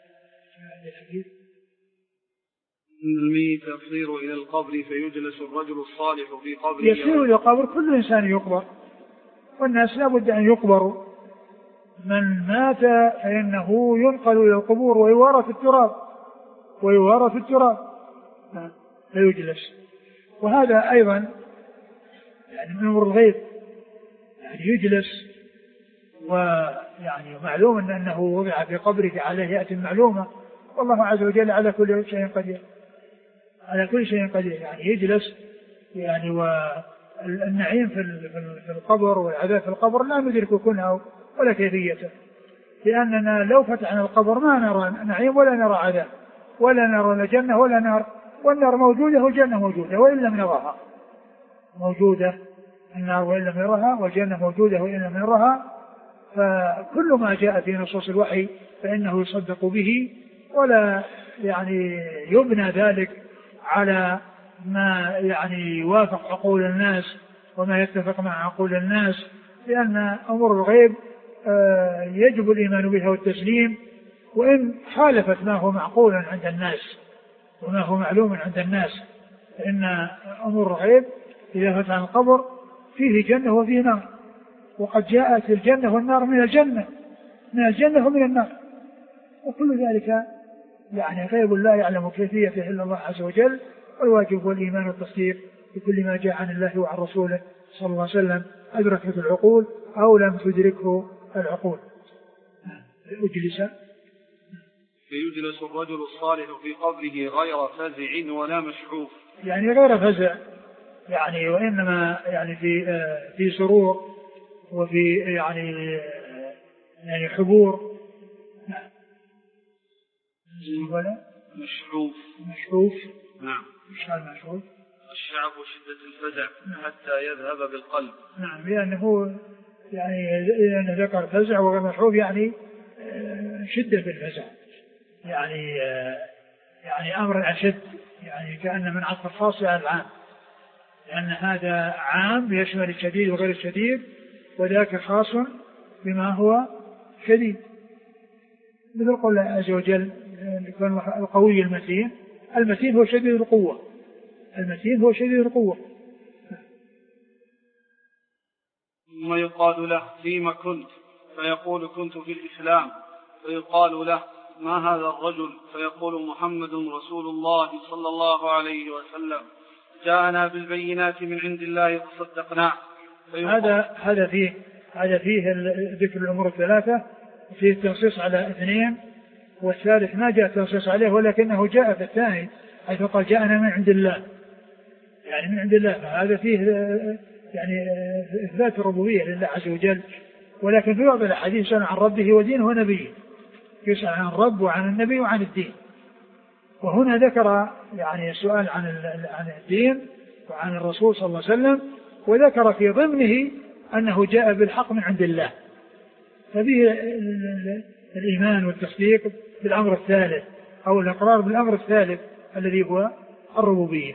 إن الميت يصير إلى القبر فيجلس الرجل الصالح في قبره. يصير إلى القبر، كل إنسان يقبر، والناس لا بد أن يقبروا. من مات فإنه ينقل إلى القبور ويوارى في التراب فيجلس. وهذا أيضا يعني من أمور الغيب، يعني يجلس، ويعني معلوم أنه وضع في قبره عليه يأتي المعلومة، والله عز وجل على كل شيء قدير، يعني يجلس يعني. والنعيم في القبر والعذاب في القبر لا ندرك كنه ولا كيفيته، لأننا لو فتحنا القبر ما نرى نعيم ولا نرى عذاب ولا نرى جنة ولا نار، والنار موجودة والجنة موجودة وإن لم نراها، موجودة النار وإن لم نراها، والجنة موجودة وإن لم نراها. فكل ما جاء في نصوص الوحي فإنه يصدق به، ولا يعني يبنى ذلك على ما يعني يوافق عقول الناس وما يتفق مع عقول الناس، لأن أمور الغيب يجب الإيمان بها والتسليم، وإن خالفت ما هو معقول عند الناس وما هو معلوم عند الناس، فإن أمور الغيب إذا فتح القبر فيه جنة وفيه نار، وقد جاءت الجنة والنار من الجنة ومن النار، وكل ذلك يعني غيب لا يعلم كيفيته إلا الله عز وجل. والواجب هو الإيمان والتصديق بكل ما جاء عن الله وعن رسوله صلى الله عليه وسلم، أدركت العقول أو لم تدركه العقول. فيجلس الرجل الصالح في قبره غير فزع ولا مشعوف، يعني غير فزع، يعني وإنما يعني في سرور وفي يعني حبور. ولا مشعوف. نعم. مشعوف الشعب شدة الفزع حتى يذهب بالقلب. نعم، لأنه يعني ذكر فزع وغير مشعوف، يعني شدة الفزع، يعني أمر أشد، يعني كأن من عطف الخاص على العام، لأن هذا عام يشمل الشديد وغير الشديد، وذاك خاص بما هو شديد، مثل قول الله عز وجل يكون القوي المتين، المتين هو شديد القوة، المتين هو شديد القوة. ثم يقال له فيما كنت فيقول كنت في الإسلام، فيقال له ما هذا الرجل فيقول محمد رسول الله صلى الله عليه وسلم جاءنا بالبينات من عند الله فصدقناه. هذا فيه ذكر الأمور الثلاثة، فيه التنصيص على اثنين، والثالث ما جاء التنصيص عليه ولكنه جاء في الثاني حيث قال جاءنا من عند الله، يعني من عند الله، فهذا فيه يعني إثبات الربوبية لله عز وجل. ولكن في بعض الأحاديث يسأل عن ربه ودينه ونبيه، يسأل عن الرب وعن النبي وعن الدين، وهنا ذكر يعني السؤال عن الدين وعن الرسول صلى الله عليه وسلم، وذكر في ضمنه أنه جاء بالحق من عند الله، ففيه الإيمان والتصديق بالأمر الثالث أو الإقرار بالأمر الثالث الذي هو الربوبية.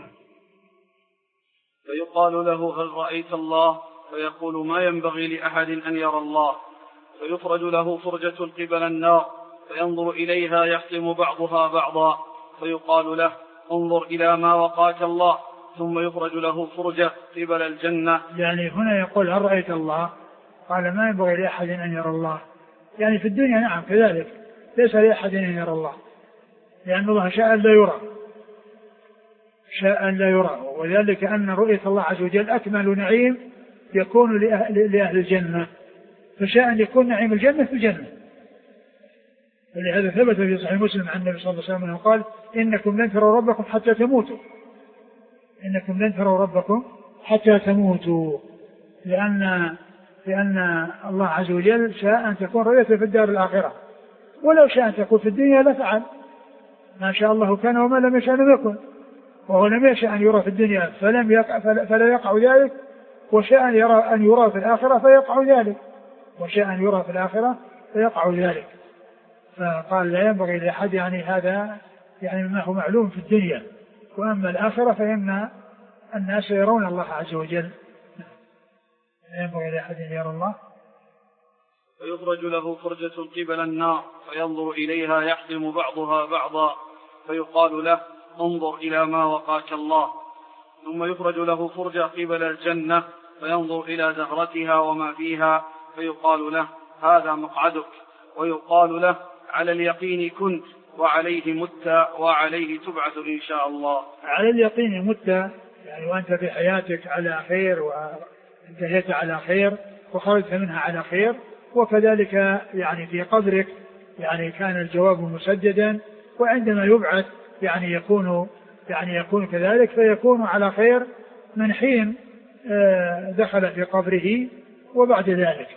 فيقال له هل رأيت الله؟ فيقول ما ينبغي لأحد أن يرى الله. فيفرج له فرجة قبل النار فينظر إليها يحطم بعضها بعضا، فيقال له انظر إلى ما وقاك الله، ثم يفرج له فرجة قبل الجنة. يعني هنا يقول هل رأيت الله؟ قال ما ينبغي لأحد أن يرى الله، يعني في الدنيا نعم كذلك ليس لأحد أن يرى الله، لأن الله شاء لا يرى، شاء لا يرى، وذلك أن رؤية الله عز وجل أكمل نعيم يكون لأهل الجنة، فشاء أن يكون نعيم الجنة في الجنة. ولهذا ثبت في صحيح مسلم عن النبي صلى الله عليه وسلم قال إنكم لن تروا ربكم حتى تموتوا، إنكم لن تروا ربكم حتى تموتوا، لأن الله عز وجل شاء أن تكون رؤيته في الدار الآخرة، ولو شاء أن تكون في الدنيا لفعل، ما شاء الله كان وما لم يشاء لم يكن، وهو لم يشاء أن يرى في الدنيا فلا يقع ذلك، وشاء أن يرى في الآخرة فيقع ذلك، وشاء أن يرى في الآخرة فيقع ذلك. فقال لا ينبغي لأحد، يعني هذا يعني ما هو معلوم في الدنيا، وأما الآخرة فإن الناس يرون الله عز وجل، لا ينبغي لأحد أن يرى الله. فيخرج له فرجة قبل النار فينظر إليها يحطم بعضها بعضا، فيقال له انظر إلى ما وقاك الله. ثم يخرج له فرجة قبل الجنة فينظر إلى زهرتها وما فيها، فيقال له هذا مقعدك، ويقال له على اليقين كنت وعليه مت وعليه تبعث إن شاء الله. على اليقين مت، يعني وأنت في حياتك على خير وانتهيت على خير وخرجت منها على خير، وكذلك يعني في قبرك يعني كان الجواب مسددا، وعندما يبعث يعني يكون كذلك، فيكون على خير من حين دخل في قبره وبعد ذلك.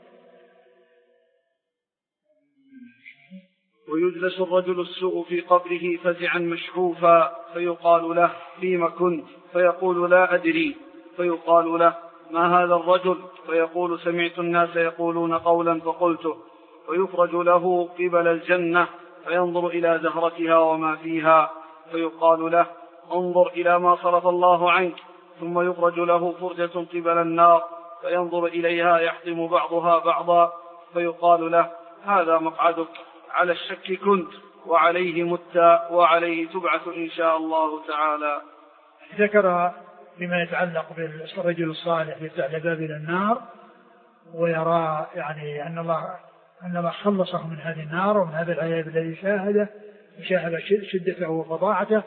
ويجلس الرجل السوء في قبره فزعا مشحوفا، فيقال له فيما كنت؟ فيقول لا أدري. فيقال له ما هذا الرجل؟ فيقول سمعت الناس يقولون قولا فقلته. ويفرج له قبل الجنة فينظر إلى زهرتها وما فيها، فيقال له انظر إلى ما صرف الله عنك. ثم يفرج له فرجة قبل النار فينظر إليها يحطم بعضها بعضا، فيقال له هذا مقعدك، على الشك كنت وعليه مت وعليه تبعث إن شاء الله تعالى. ذكر بما يتعلق بالرجل الصالح يفتح باب إلى النار ويرى يعني أن الله خلصه من هذه النار ومن هذا العذاب الذي شاهد شدته وفظاعته،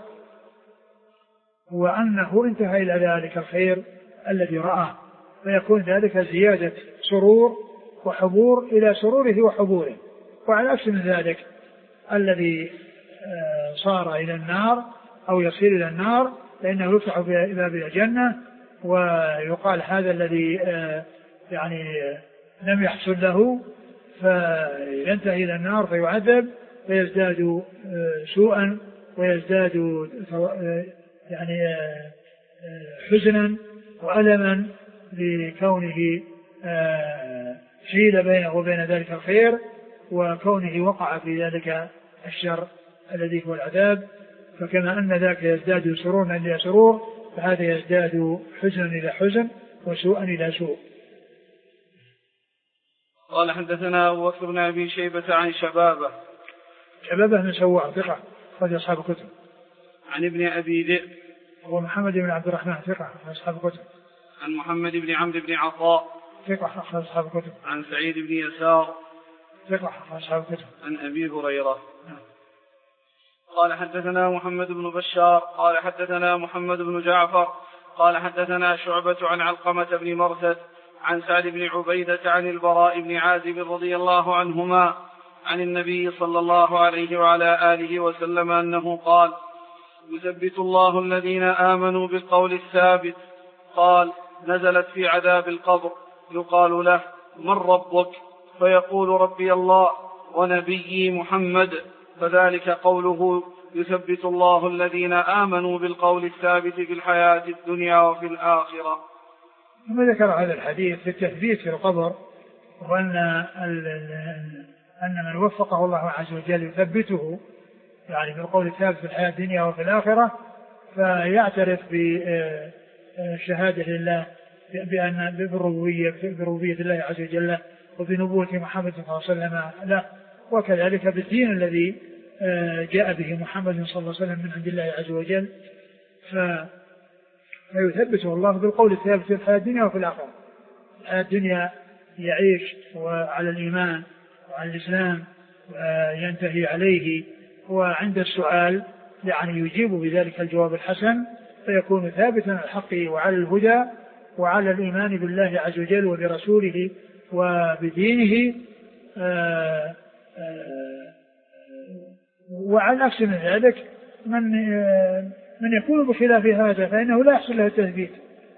وأنه انتهى إلى ذلك الخير الذي رآه، فيكون ذلك زيادة سرور وحبور إلى سروره وحبوره. وعلى عكس من ذلك الذي صار إلى النار أو يصير إلى النار لأنه يفتح باب الجنة ويقال هذا الذي يعني لم يحصل له، فينتهي إلى النار فيعذب فيزداد سوءا ويزداد يعني حزنا وألما لكونه حيل بينه وبين ذلك الخير، وكونه وقع في ذلك الشر الذي هو العذاب. فكما أن ذاك يزداد سرورا إلى سرور، فهذا يزداد حزنا إلى حزن وسوءا إلى سوء. قال حدثنا أبو بكر بن أبي شيبة عن شبابة بن سواع ثقة أخرج أصحاب الكتب. عن ابن أبي ذئب هو محمد بن عبد الرحمن ثقة أخرج أصحاب الكتب. عن محمد بن عمرو بن عطاء ثقة أخرج أصحاب الكتب. عن سعيد بن يسار ثقة أخرج أصحاب الكتب. عن أبي هريرة. قال حدثنا محمد بن بشار قال حدثنا محمد بن جعفر قال حدثنا شعبة عن علقمة بن مرثد عن سعد بن عبيدة عن البراء بن عازب رضي الله عنهما عن النبي صلى الله عليه وعلى آله وسلم أنه قال: يثبت الله الذين آمنوا بالقول الثابت. قال: نزلت في عذاب القبر، يقال له: من ربك؟ فيقول: ربي الله ونبيي محمد. فذلك قوله: يثبت الله الذين آمنوا بالقول الثابت في الحياة الدنيا وفي الآخرة. ثم ذكر هذا الحديث في التثبيت في القبر، وأن من وفقه الله عز وجل يثبته يعني بالقول الثابت في الحياة الدنيا وفي الآخرة، فيعترف بشهادة لله بأن بربوبية الله عز وجل وبنبوة محمد صلى الله عليه وسلم له، وكذلك بالدين الذي جاء به محمد صلى الله عليه وسلم من عند الله عز وجل، فيثبته الله بالقول الثابت في الحياة الدنيا وفي الآخرة. الحياة الدنيا يعيش وعلى الإيمان وعلى الإسلام وينتهي عليه، وعند السؤال يعني يجيب بذلك الجواب الحسن، فيكون ثابتا على الحق وعلى الهدى وعلى الإيمان بالله عز وجل وبرسوله وبدينه، وعلى عكس من ذلك من يكون بخلاف هذا فإنه لا يحصل له التثبيت،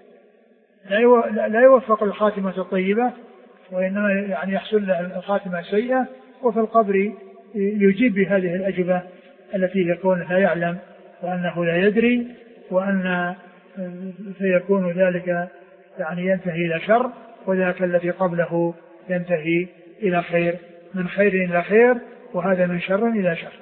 لا يوفق الخاتمة الطيبة، وإنما يعني يحصل له الخاتمة السيئة، وفي القبر يجيب بهذه الأجوبة التي يكون لا يعلم وأنه لا يدري، وأن فيكون ذلك يعني ينتهي إلى شر، وذاك الذي قبله ينتهي إلى خير، من خير إلى خير، وهذا من شر إلى شر.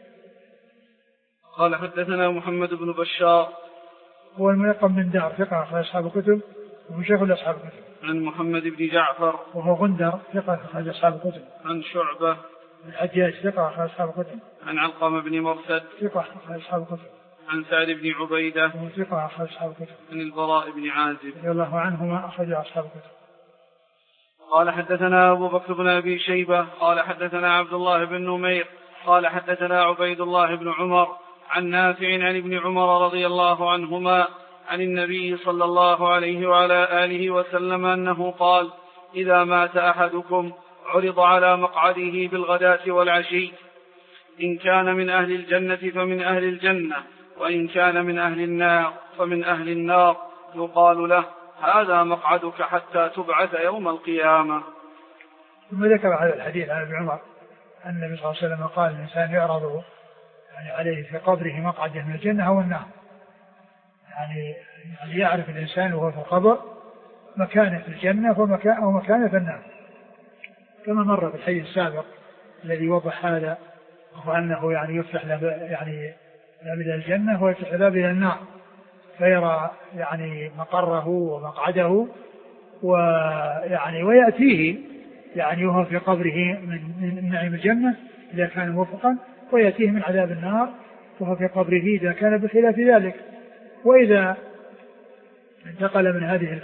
قال حدثنا محمد بن بشار هو الملقب من دار ثقة أخرج أصحاب الكتب ومن شيخ أصحاب الكتب. عن محمد بن جعفر وهو غندر ثقة أخرج أصحاب الكتب. عن شعبة الحجاج ثقة أخرج أصحاب الكتب. عن علقمة بن مرثد ثقة أخرج أصحاب الكتب. عن سعد بن عبيدة ثقة أخرج أصحاب الكتب. عن البراء بن عازب رضي الله عنهما أخرج أصحاب الكتب. قال حدثنا أبو بكر بن أبي شيبة قال حدثنا عبد الله بن نمير قال حدثنا عبيد الله بن عمر عن نافع عن ابن عمر رضي الله عنهما عن النبي صلى الله عليه وعلى آله وسلم أنه قال: إذا مات أحدكم عرض على مقعده بالغداة والعشي، إن كان من أهل الجنة فمن أهل الجنة، وإن كان من أهل النار فمن أهل النار، يقال له: هذا مقعدك حتى تبعث يوم القيامة. ثم ذكر هذا الحديث عن ابن عمر أن النبي صلى الله عليه وسلم قال: الإنسان يعرض يعني عليه في قبره مقعده من الجنة أو النار، يعني يعرف الإنسان وهو في القبر مكانه في الجنة أو مكانه في النار، كما مر في الحديث السابق الذي وضح هذا، وأنه يعني يفتح له يعني باب إلى الجنة ويفتح باب إلى النار، فيرى يعني مقره ومقعده، ويعني ويأتيه يعني وهو في قبره من نعيم الجنة إذا كان موفقا، ويأتيه من عذاب النار وهو في قبره إذا كان بخلاف ذلك. وإذا انتقل من هذه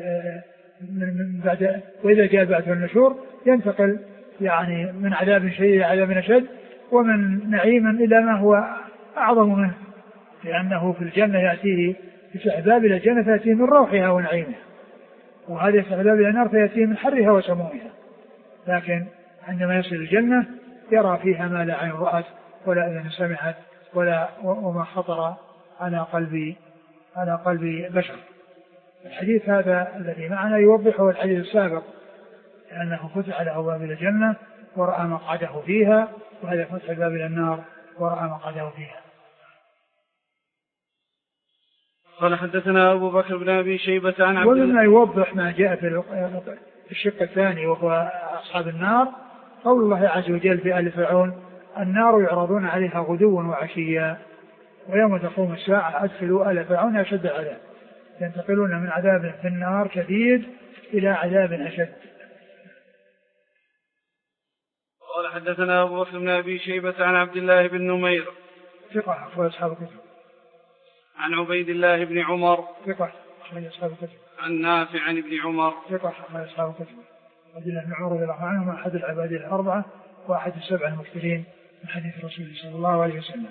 وإذا جاء بعد النشور ينتقل يعني من عذاب شديد إلى عذاب أشد، ومن نعيم إلى ما هو أعظم منه، لأنه في الجنة يأتيه بسحباب إلى الجنة فيأتيه من روحها ونعيمها، وهذه سحباب إلى النار فيأتيه من حرها وسمومها. لكن عندما يصل الجنة يرى فيها ما لا عين رأت ولا أذن سمعت وما خطر على قلب بشر. الحديث هذا الذي معنا يوضحه الحديث السابق، لأنه فتح له باب إلى الجنة ورأى مقعده فيها، وهذا فتح باب إلى النار ورأى مقعده فيها. قال حدثنا أبو بكر بن أبي شيبة عن عبد ومما يوضح ما جاء في الشق الثاني وهو أصحاب النار قول الله عز وجل في آل فرعون: النار يعرضون عليها غدوا وعشيا ويوم تقوم الساعة أدخلوا آل فرعون أشد العذاب، ينتقلون من عذاب في النار شديد إلى عذاب أشد. قال حدثنا أبو بكر بن أبي شيبة عن عبد الله بن نمير ثقة أخرج أصحاب الكتب. عن عبيد الله بن عمر ثقة أخرج أصحاب الكتب. عن نافع عن ابن عمر ثقة أخرج أصحاب الكتب. عبد الله بن عمر رضي الله عنهما أحد العباد الأربعة وأحد السبع المكثرين من حديث الرسول صلى الله عليه وسلم.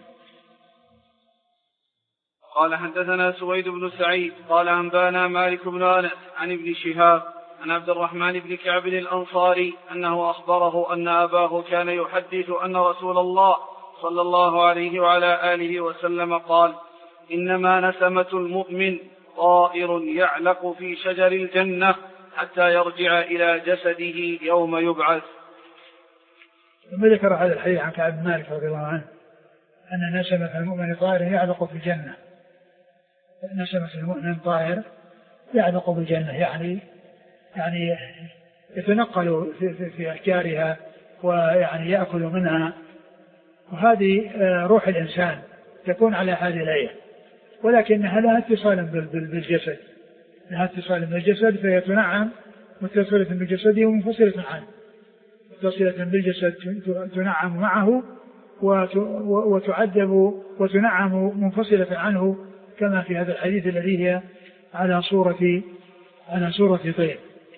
قال حدثنا سويد بن سعيد قال أنبانا مالك بن أنس عن ابن شهاب عن عبد الرحمن بن كعب الأنصاري أنه أخبره أن أباه كان يحدث أن رسول الله صلى الله عليه وعلى آله وسلم قال: إنما نسمة المؤمن طائر يعلق في شجر الجنة حتى يرجع إلى جسده يوم يبعث. ثم ذكر هذا الحديث عن كعب بن مالك رضي الله عنه أن نسمة المؤمن طائر يعلق في الجنة. نسمة المؤمن طائر يعلق بالجنة يعني يتنقل في أشجارها ويعني يأكل منها، وهذه روح الإنسان تكون على هذه الهيئة، ولكنها لها اتصال بالجسد، لها اتصال بالجسد، فهي تنعم متصلة بالجسد ومنفصلة عنه، متصلة بالجسد تنعم معه وتعذب وتنعم منفصلة عنه، كما في هذا الحديث الذي هي على صورة طير.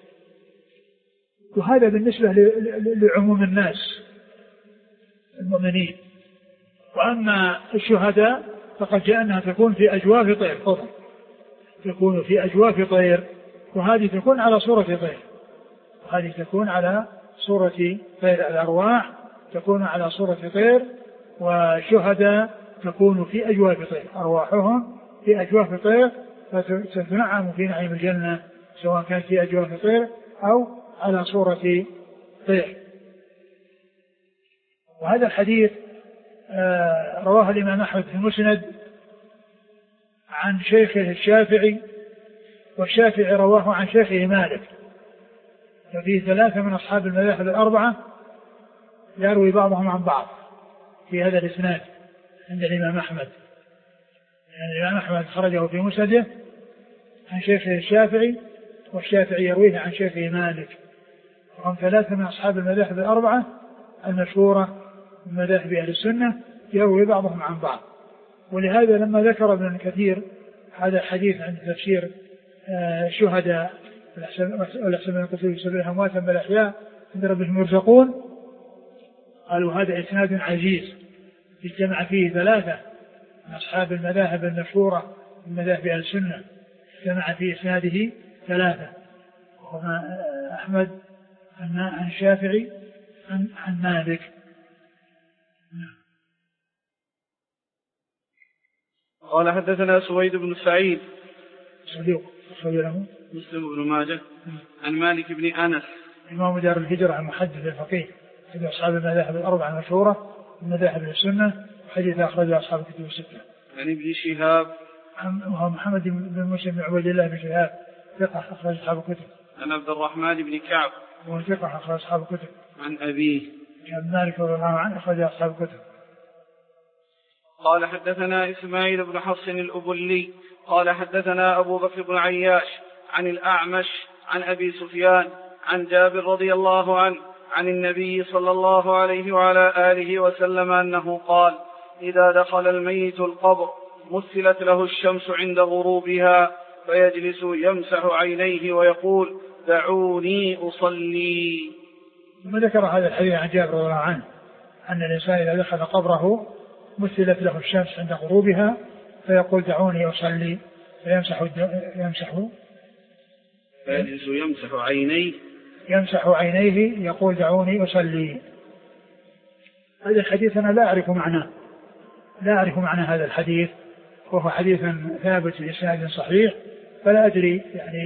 وهذا بالنسبة لعموم الناس المؤمنين. وأما الشهداء فقد جاء أنها تكون في أجواف طير، فضل تكون في أجواف طير، وهذه تكون على صورة طير، وهذه تكون على صورة طير. الأرواح تكون على صورة طير، والشهداء تكون في أجواف طير، أرواحهم في أجواف طير، فتنعم في نعيم الجنة سواء كانت في أجواف طير أو على صورة طير. وهذا الحديث رواه الإمام أحمد في المسند عن شيخه الشافعي، والشافعي رواه عن شيخه مالك، ففيه ثلاثة من أصحاب المذاهب الأربعة يروي بعضهم عن بعض في هذا الإسناد عند الإمام أحمد. يعني الإمام أحمد خرجه في مسنده عن شيخه الشافعي، والشافعي يرويه عن شيخه مالك، وهم ثلاثة من أصحاب المذاهب الأربعة المشهورة من مذاهب أهل السنة يروي بعضهم عن بعض. ولهذا لما ذكر ابن كثير هذا الحديث عند تفسير الشهداء والأحسن من القتل في سبيل الأموات بالأحياء عند ربهم يرزقون، قالوا هذا إسناد عزيز اجتمع فيه ثلاثة من أصحاب المذاهب المشهورة من مذاهب أهل السنة، اجتمع في إسناده ثلاثة، وهما أحمد عن الشافعي عن مالك. قال حدثنا سويد بن سعيد صديق أخرج له مسلم بن ماجه عن مالك بن أنس إمام دار الهجرة المحدث الفقيه أحد أصحاب المذاهب الأربعة المشهورة من مذاهب السنة، وحديث أخرجه أصحاب الكتب الستة. عن ابن شهاب وهو محمد بن مسلم بن عبيد الله بن شهاب ثقة أخرج أصحاب الكتب. عن عبد الرحمن بن كعب وهو ثقة أخرج أصحاب الكتب. عن أبيه عن مالك رضي الله عنه أخرج أصحاب الكتب. قال حدثنا إسماعيل بن حفص الأبلي قال حدثنا أبو بكر بن عياش عن الأعمش عن أبي سفيان عن جابر رضي الله عنه عن النبي صلى الله عليه وعلى آله وسلم أنه قال: إذا دخل الميت القبر مثلت له الشمس عند غروبها فيجلس يمسح عينيه ويقول: دعوني أصلي. ثم ذكر هذا الحديث عن جابر رضي الله عنه أن الإنسان إذا دخل قبره مثلت له الشمس عند غروبها فيقول: دعوني أصلي، فيجلس يمسح عينيه يقول: دعوني أصلي. هذا الحديث أنا لا أعرف معنى هذا الحديث، وهو حديث ثابت بإسناد صحيح، فلا أدري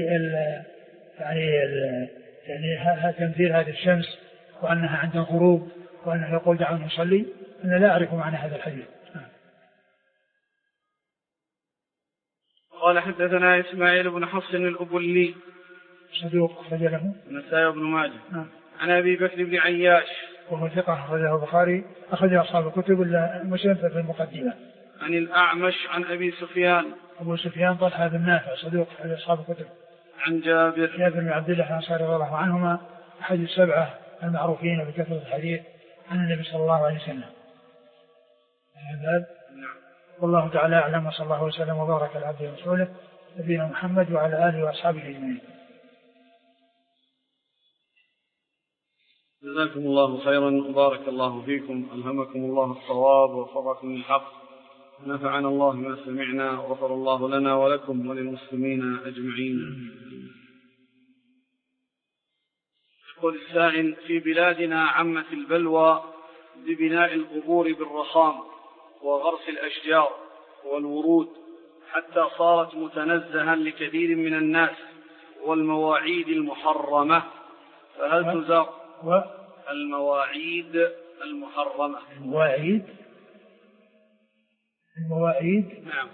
يعني تمثيل هذه الشمس وأنها عند الغروب وأنه يقول: دعوني أصلي، أنا لا أعرف معنى هذا الحديث. قال حدثنا إسماعيل بن حفص الأبلي صدوق أخرج له النسائي بن ماجه عن أبي بكر بن عياش وهو ثقة أخرجه البخاري أخرجه أصحاب الكتب إلا مسلم في المقدمة. عن الأعمش عن أبي سفيان أبو سفيان طلحة بن نافع صدوق أخرج أصحاب الكتب. عن جابر بن عبد الله الأنصاري رضي الله عنهما أحد السبعة المعروفين بكثرة الحديث عن النبي صلى الله عليه وسلم. والله تعالى أعلم، وصلى الله وسلم وبارك على عبده ورسوله نبينا محمد وعلى آله وأصحابه أجمعين. جزاكم الله خيرا وبارك الله فيكم، ألهمكم الله الصواب ووفقكم للحق، نفعنا الله ما سمعنا وغفر الله لنا ولكم وللمسلمين أجمعين. يقول السائل: في بلادنا عمت البلوى ببناء القبور بالرخام وغرس الأشجار والورود حتى صارت متنزها لكثير من الناس والمواعيد المحرمة، فهل تزار المواعيد المحرمة؟ المواعيد نعم.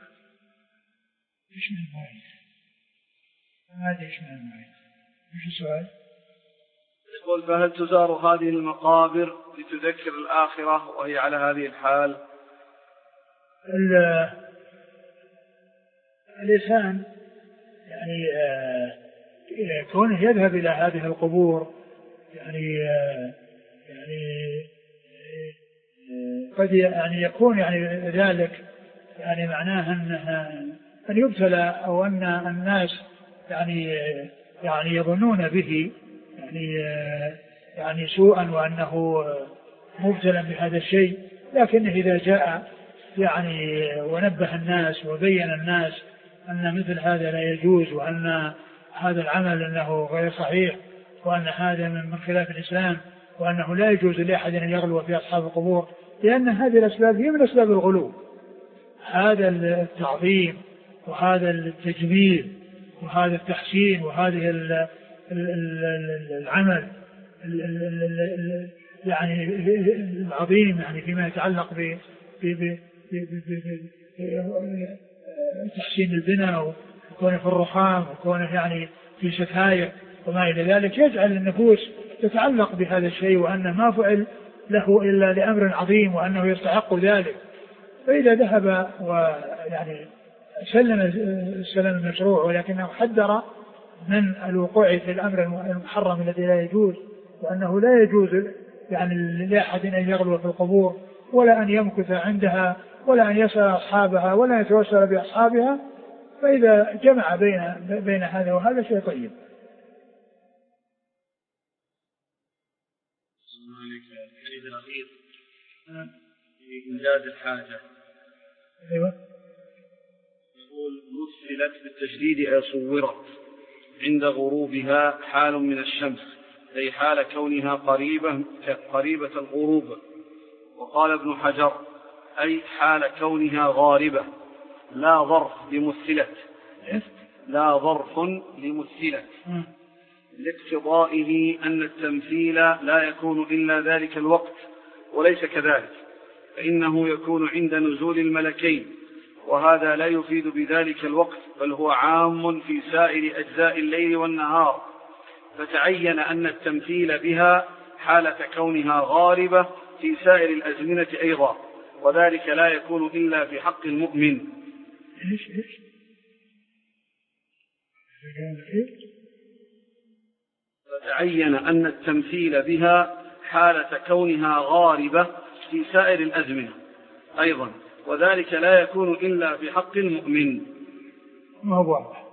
ايش المواعيد؟ ما ادري ايش المواعيد، ايش السؤال؟ يقول: فهل تزار هذه المقابر لتذكر الآخرة وهي على هذه الحال؟ الإنسان يعني كونه يذهب إلى هذه القبور يعني قد يعني يكون يعني ذلك يعني معناه أن يبتلى أو أن الناس يعني يظنون به يعني سوءا وأنه مبتلى بهذا الشيء، لكنه إذا جاء يعني ونبه الناس وبين الناس أن مثل هذا لا يجوز، وأن هذا العمل أنه غير صحيح، وأن هذا من خلاف الإسلام، وأنه لا يجوز لأحد أن يغلو في أصحاب القبور، لأن هذه الأسباب هي من أسباب الغلو، هذا التعظيم وهذا التجميل وهذا التحسين وهذه العمل يعني العظيم يعني فيما يتعلق بتحسين البناء وكونه في الرخام وكونه يعني في ستاير وما إلى ذلك، يجعل النفوس تتعلق بهذا الشيء وأنه ما فعل له إلا لأمر عظيم وأنه يستحق ذلك. فإذا ذهب ويعني سلم السلام المشروع ولكنه حذر من الوقوع في الأمر المحرم الذي لا يجوز، وأنه لا يجوز يعني لأحد أن يغلو في القبور ولا أن يمكث عندها ولا أن يسأل أصحابها ولا يتوسل بأصحابها، فإذا جمع بين هذا وهذا شيء طيب. الحديث الأخير في إنجاز الحاجة. أيوة. يقول: مثلت بالتشديد أي صورت عند غروبها حال من الشمس، أي حال كونها قريبة الغروب. وقال ابن حجر: أي حال كونها غاربة، لا ظرف لمثلت، لا ظرف لمثلت، لاقتضائه أن التمثيل لا يكون إلا ذلك الوقت، وليس كذلك، فإنه يكون عند نزول الملكين، وهذا لا يفيد بذلك الوقت، بل هو عام في سائر أجزاء الليل والنهار، فتعين أن التمثيل بها حالة كونها غاربة في سائر الأزمنة أيضا، وذلك لا يكون إلا في حق المؤمن. فتعين أن التمثيل بها حالة كونها غاربة في سائر الأزمنة أيضا، وذلك لا يكون إلا في حق المؤمن. ما هو واضح.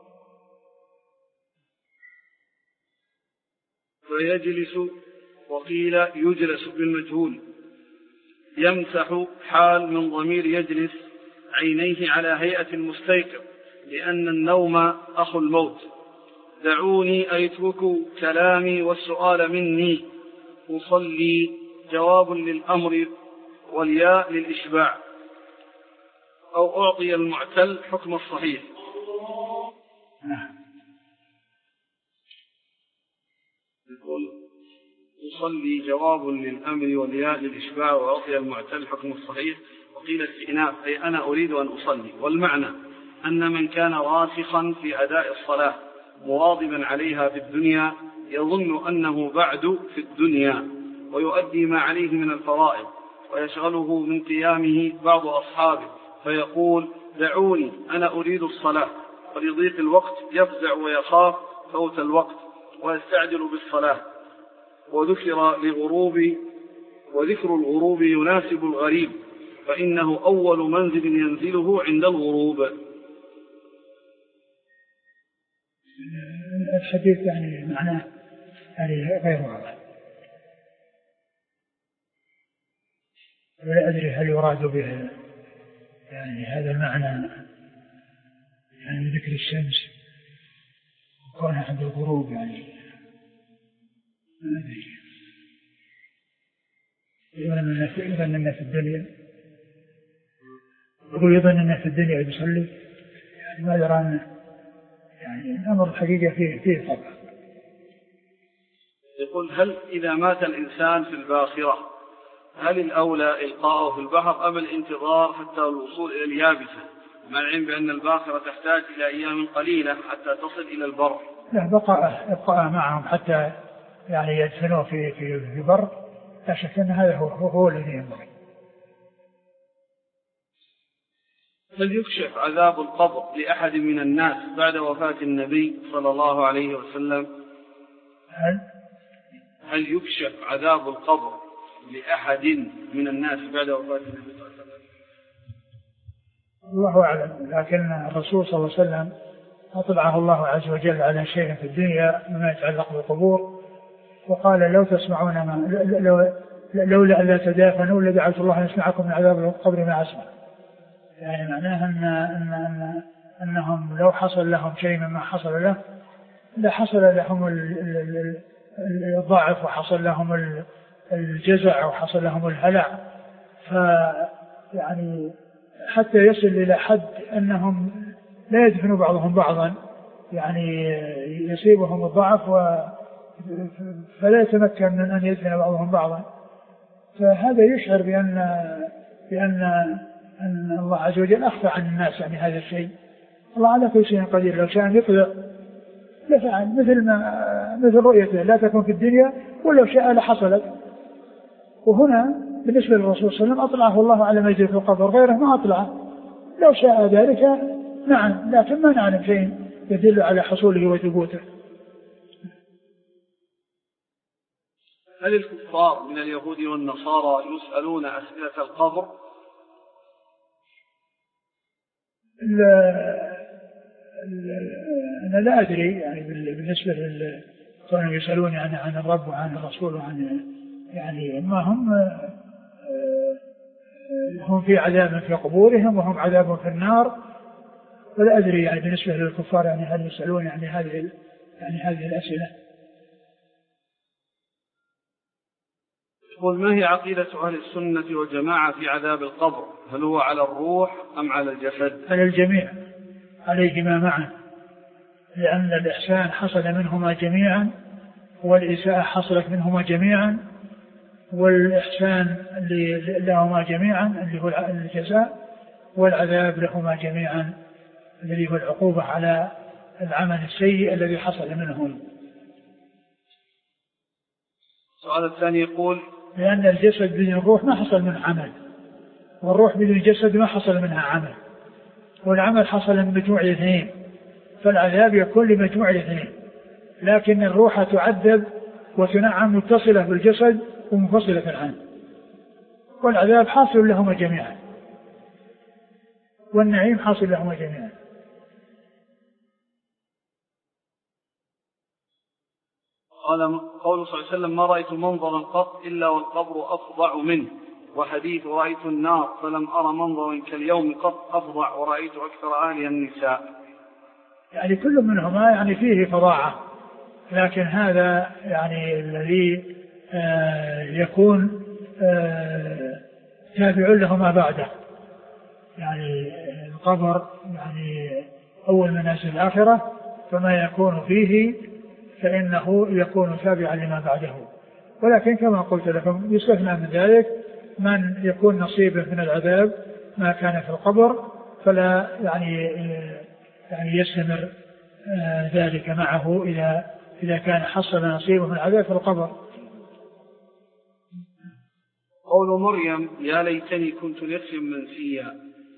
فيجلس، وقيل يجلس بالمجهول. يمسح حال من ضمير يجلس عينيه على هيئة المستيقظ، لأن النوم أخو الموت. دعوني أي اتركوا كلامي والسؤال مني. أصلي جواب للأمر والياء للإشباع. أو أعطي المعتل حكم الصحيح. يقول: أصلي جواب للأمر والياء للإشباع وأعطي المعتل حكم الصحيح. وقيل استئناف أي أنا أريد أن أصلي. والمعنى أن من كان راسخا في أداء الصلاة مواظبا عليها في الدنيا يظن أنه بعد في الدنيا ويؤدي ما عليه من الفرائض، ويشغله من قيامه بعض أصحابه فيقول: دعوني أنا أريد الصلاة، ولضيق الوقت يفزع ويخاف فوت الوقت ويستعجل بالصلاة. وذكر لغروب وذكر الغروب يناسب الغريب فإنه أول منزل ينزله عند الغروب. الحديث يعني معناه يعني غير واضح، ولا أدري هل يراد به يعني هذا المعنى يعني ذكر الشمس وكونها عند الغروب، يعني ما أدري. يظن أنه في الدنيا، يظن أنه في الدنيا يصلي، يعني ما يرى أنه يعني الأمر الحقيقة فيه فرق. يقول هل إذا مات الإنسان في الباخرة هل الأولى إلقاؤه في البحر أم الانتظار حتى الوصول إلى اليابسة، مع العلم بأن الباخرة تحتاج إلى أيام قليلة حتى تصل إلى البر؟ لا، بقاء معهم حتى يعني يدفنوه في بر، لا شك أن هذا هو الذي ينبغي. هل يكشف عذاب القبر لأحد من الناس بعد وفاة النبي صلى الله عليه وسلم؟ هل يكشف عذاب القبر لأحد من الناس بعد وفاة النبي صلى الله عليه وسلم؟ الله أعلم، لكن الرسول صلى الله عليه وسلم أطلعه الله عز وجل على شيء في الدنيا مما يتعلق بالقبور، وقال لو تسمعون لولا أن لا تدافنوا لدعوت الله أن يسمعكم من عذاب القبر ما أسمع. يعني معناها أنهم لو حصل لهم شيء مما حصل له لحصل لهم الضعف وحصل لهم الجزع وحصل لهم الهلع، فيعني حتى يصل إلى حد أنهم لا يدفنوا بعضهم بعضا، يعني يصيبهم الضعف فلا يتمكن من أن يدفن بعضهم بعضا. فهذا يشعر بأن الله عز وجل أخفى عن الناس يعني هذا الشيء. الله على كل شيء قدير، لو شاء أن يطلع لفعل مثل رؤيته لا تكون في الدنيا، ولو شاء لحصلت. وهنا بالنسبة للرسول صلى الله عليه وسلم أطلعه الله على ما يجري في القبر، غيره ما أطلعه. لو شاء ذلك نعم، لكن ما نعلم شيء يدل على حصوله وثبوته. هل الكفار من اليهود والنصارى يسألون أسئلة القبر؟ أنا لا أدري يعني بالنسبة كانوا يسألون يعني عن الرب وعن الرسول وعن يعني ما هم في عذاب في قبورهم وهم عذاب في النار، ولا أدري يعني بالنسبة للكفار يعني هل يسألون يعني هذه الأسئلة. يقول ما هي عقيدة أهل السنة والجماعة في عذاب القبر؟ هل هو على الروح أم على الجسد؟ على الجميع، عليهما معا، لأن الإحسان حصل منهما جميعا والإساءة حصلت منهما جميعا، والإحسان لهما جميعا اللي هو الجزاء، والعذاب لهما جميعا الذي هو العقوبة على العمل السيء الذي حصل منهم. السؤال الثاني يقول لأن الجسد بدون الروح ما حصل منه عمل، والروح بدون الجسد ما حصل منها عمل، والعمل حصل من مجموع الاثنين، فالعذاب يكون لمجموع الاثنين، لكن الروح تعذب وتنعم متصلة بالجسد ومنفصلة عنه، والعذاب حاصل لهما جميعا والنعيم حاصل لهما جميعا. قال قوله صلى الله عليه وسلم ما رأيت منظرا قط إلا والقبر أفظع منه، وحديث رأيت النار فلم أرى منظرا كاليوم قط أفظع ورأيت أكثر أهلها النساء. يعني كل منهما يعني فيه فظاعة، لكن هذا يعني الذي يكون تابع له ما بعده، يعني القبر يعني أول منازل الآخرة، فما يكون فيه فإنه يكون تابعا لما بعده. ولكن كما قلت لكم يستثنى من ذلك من يكون نصيبه من العذاب ما كان في القبر، فلا يعني يستمر ذلك معه إذا كان حصل نصيبه من العذاب في القبر. قول مريم يا ليتني كنت نسيا منسيا،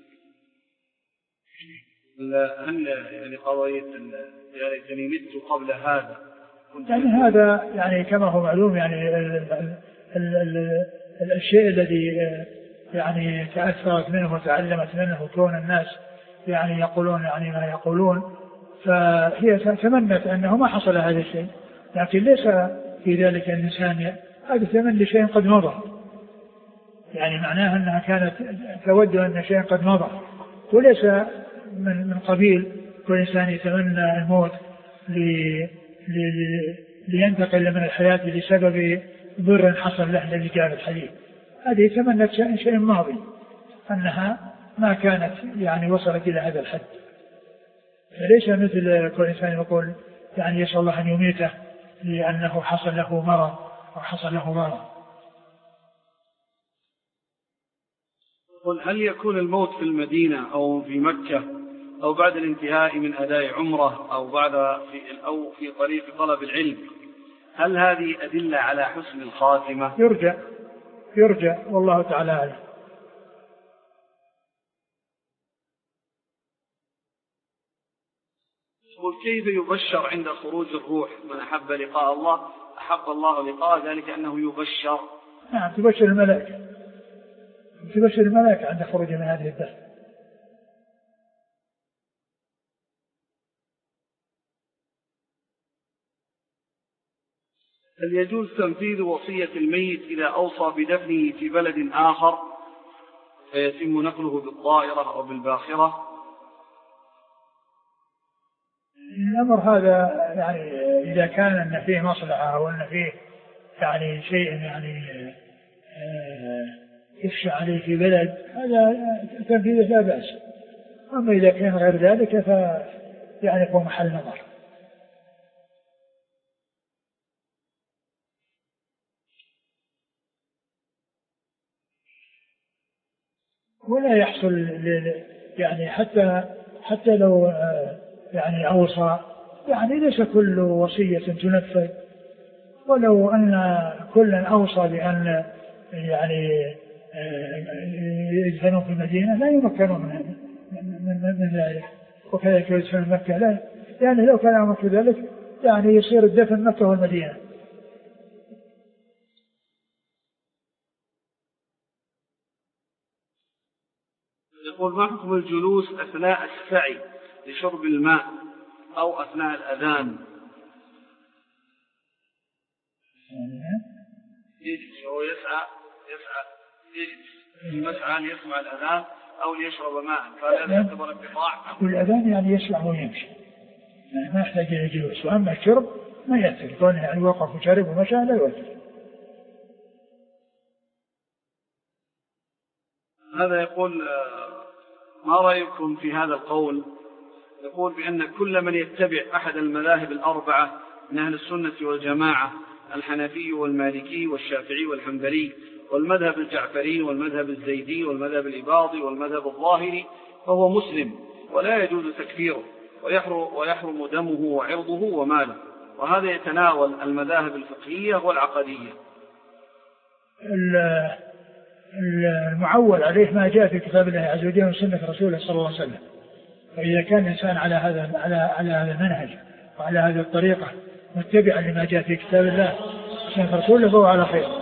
هل يعني قضية يا ليتني مت قبل هذا؟ يعني هذا يعني كما هو معلوم يعني الشيء الذي يعني تأثرت منه وتعلمت منه كون الناس يعني يقولون يعني ما يقولون، فهي تمنت أنه ما حصل هذا الشيء، لكن ليس في ذلك الإنسان هذا تمني شيء قد مضى، يعني معناها أنها كانت تود أن شيء قد مضى، وليس من قبيل كل إنسان يتمنى الموت لينتقل من الحياة لسبب ضر حصل له الذي جاء في الحديث. هذه تمنت شيء ماضي أنها ما كانت يعني وصلت إلى هذا الحد، فليس مثل كل إنسان يقول يعني يسأل الله أن يميته لأنه حصل له مرض أو حصل له مرض. قل هل يكون الموت في المدينة أو في مكة أو بعد الانتهاء من أداء عمره أو في طريق طلب العلم، هل هذه أدلة على حسن الخاتمة؟ يرجع والله تعالى أعلم. كيف يبشر عند خروج الروح من أحب لقاء الله أحب الله لقاء ذلك أنه يبشر؟ نعم تبشر الملائكة عند خروج من هذه الدار. هل يجوز تنفيذ وصية الميت إذا أوصى بدفنه في بلد آخر فيتم نقله بالطائرة أو بالباخرة؟ الأمر هذا يعني إذا كان أن فيه مصلحة أو أن فيه يعني شيء يعني يخشى عليه في بلد، هذا تنفيذه لا بأس. أما إذا كان غير ذلك فيعني هو محل نظر. ولا يحصل يعني حتى لو يعني أوصى، يعني ليس كل وصية تنفذ، ولو أن كلا أوصى بأن يعني يدفنوا في المدينة لا يمكنوا من ذلك، وكذلك يدفنوا في مكة لا، يعني لو كان أمر ذلك يعني يصير الدفن مكة والمدينة. يقول ما حكم الجلوس أثناء السعي لشرب الماء أو أثناء الأذان؟ يجلس هو يسعى يجلس مسعى ليسمع الأذان أو ليشرب ماء، فهذا يعتبر انقطاع؟ والأذان يعني يسمع ويمشي، يعني ما يحتاج إلى جلوس، وأما الشرب ما يأثر، كون يعني وقف وشرب ومشى لا يؤثر. هذا يقول ما رأيكم في هذا القول؟ يقول بأن كل من يتبع أحد المذاهب الأربعة من أهل السنة والجماعة، الحنفي والمالكي والشافعي والحنبلي والمذهب الجعفري والمذهب الزيدي والمذهب الإباضي والمذهب الظاهري، فهو مسلم ولا يجوز تكفيره ويحرم دمه وعرضه وماله، وهذا يتناول المذاهب الفقهية والعقدية. المعول عليه ما جاء في كتاب الله عز وجل وسنة رسوله صلى الله عليه وسلم، فإذا كان الإنسان على هذا المنهج وعلى هذه الطريقة متبعا لما جاء في كتاب الله وسنة رسوله فهو على خير.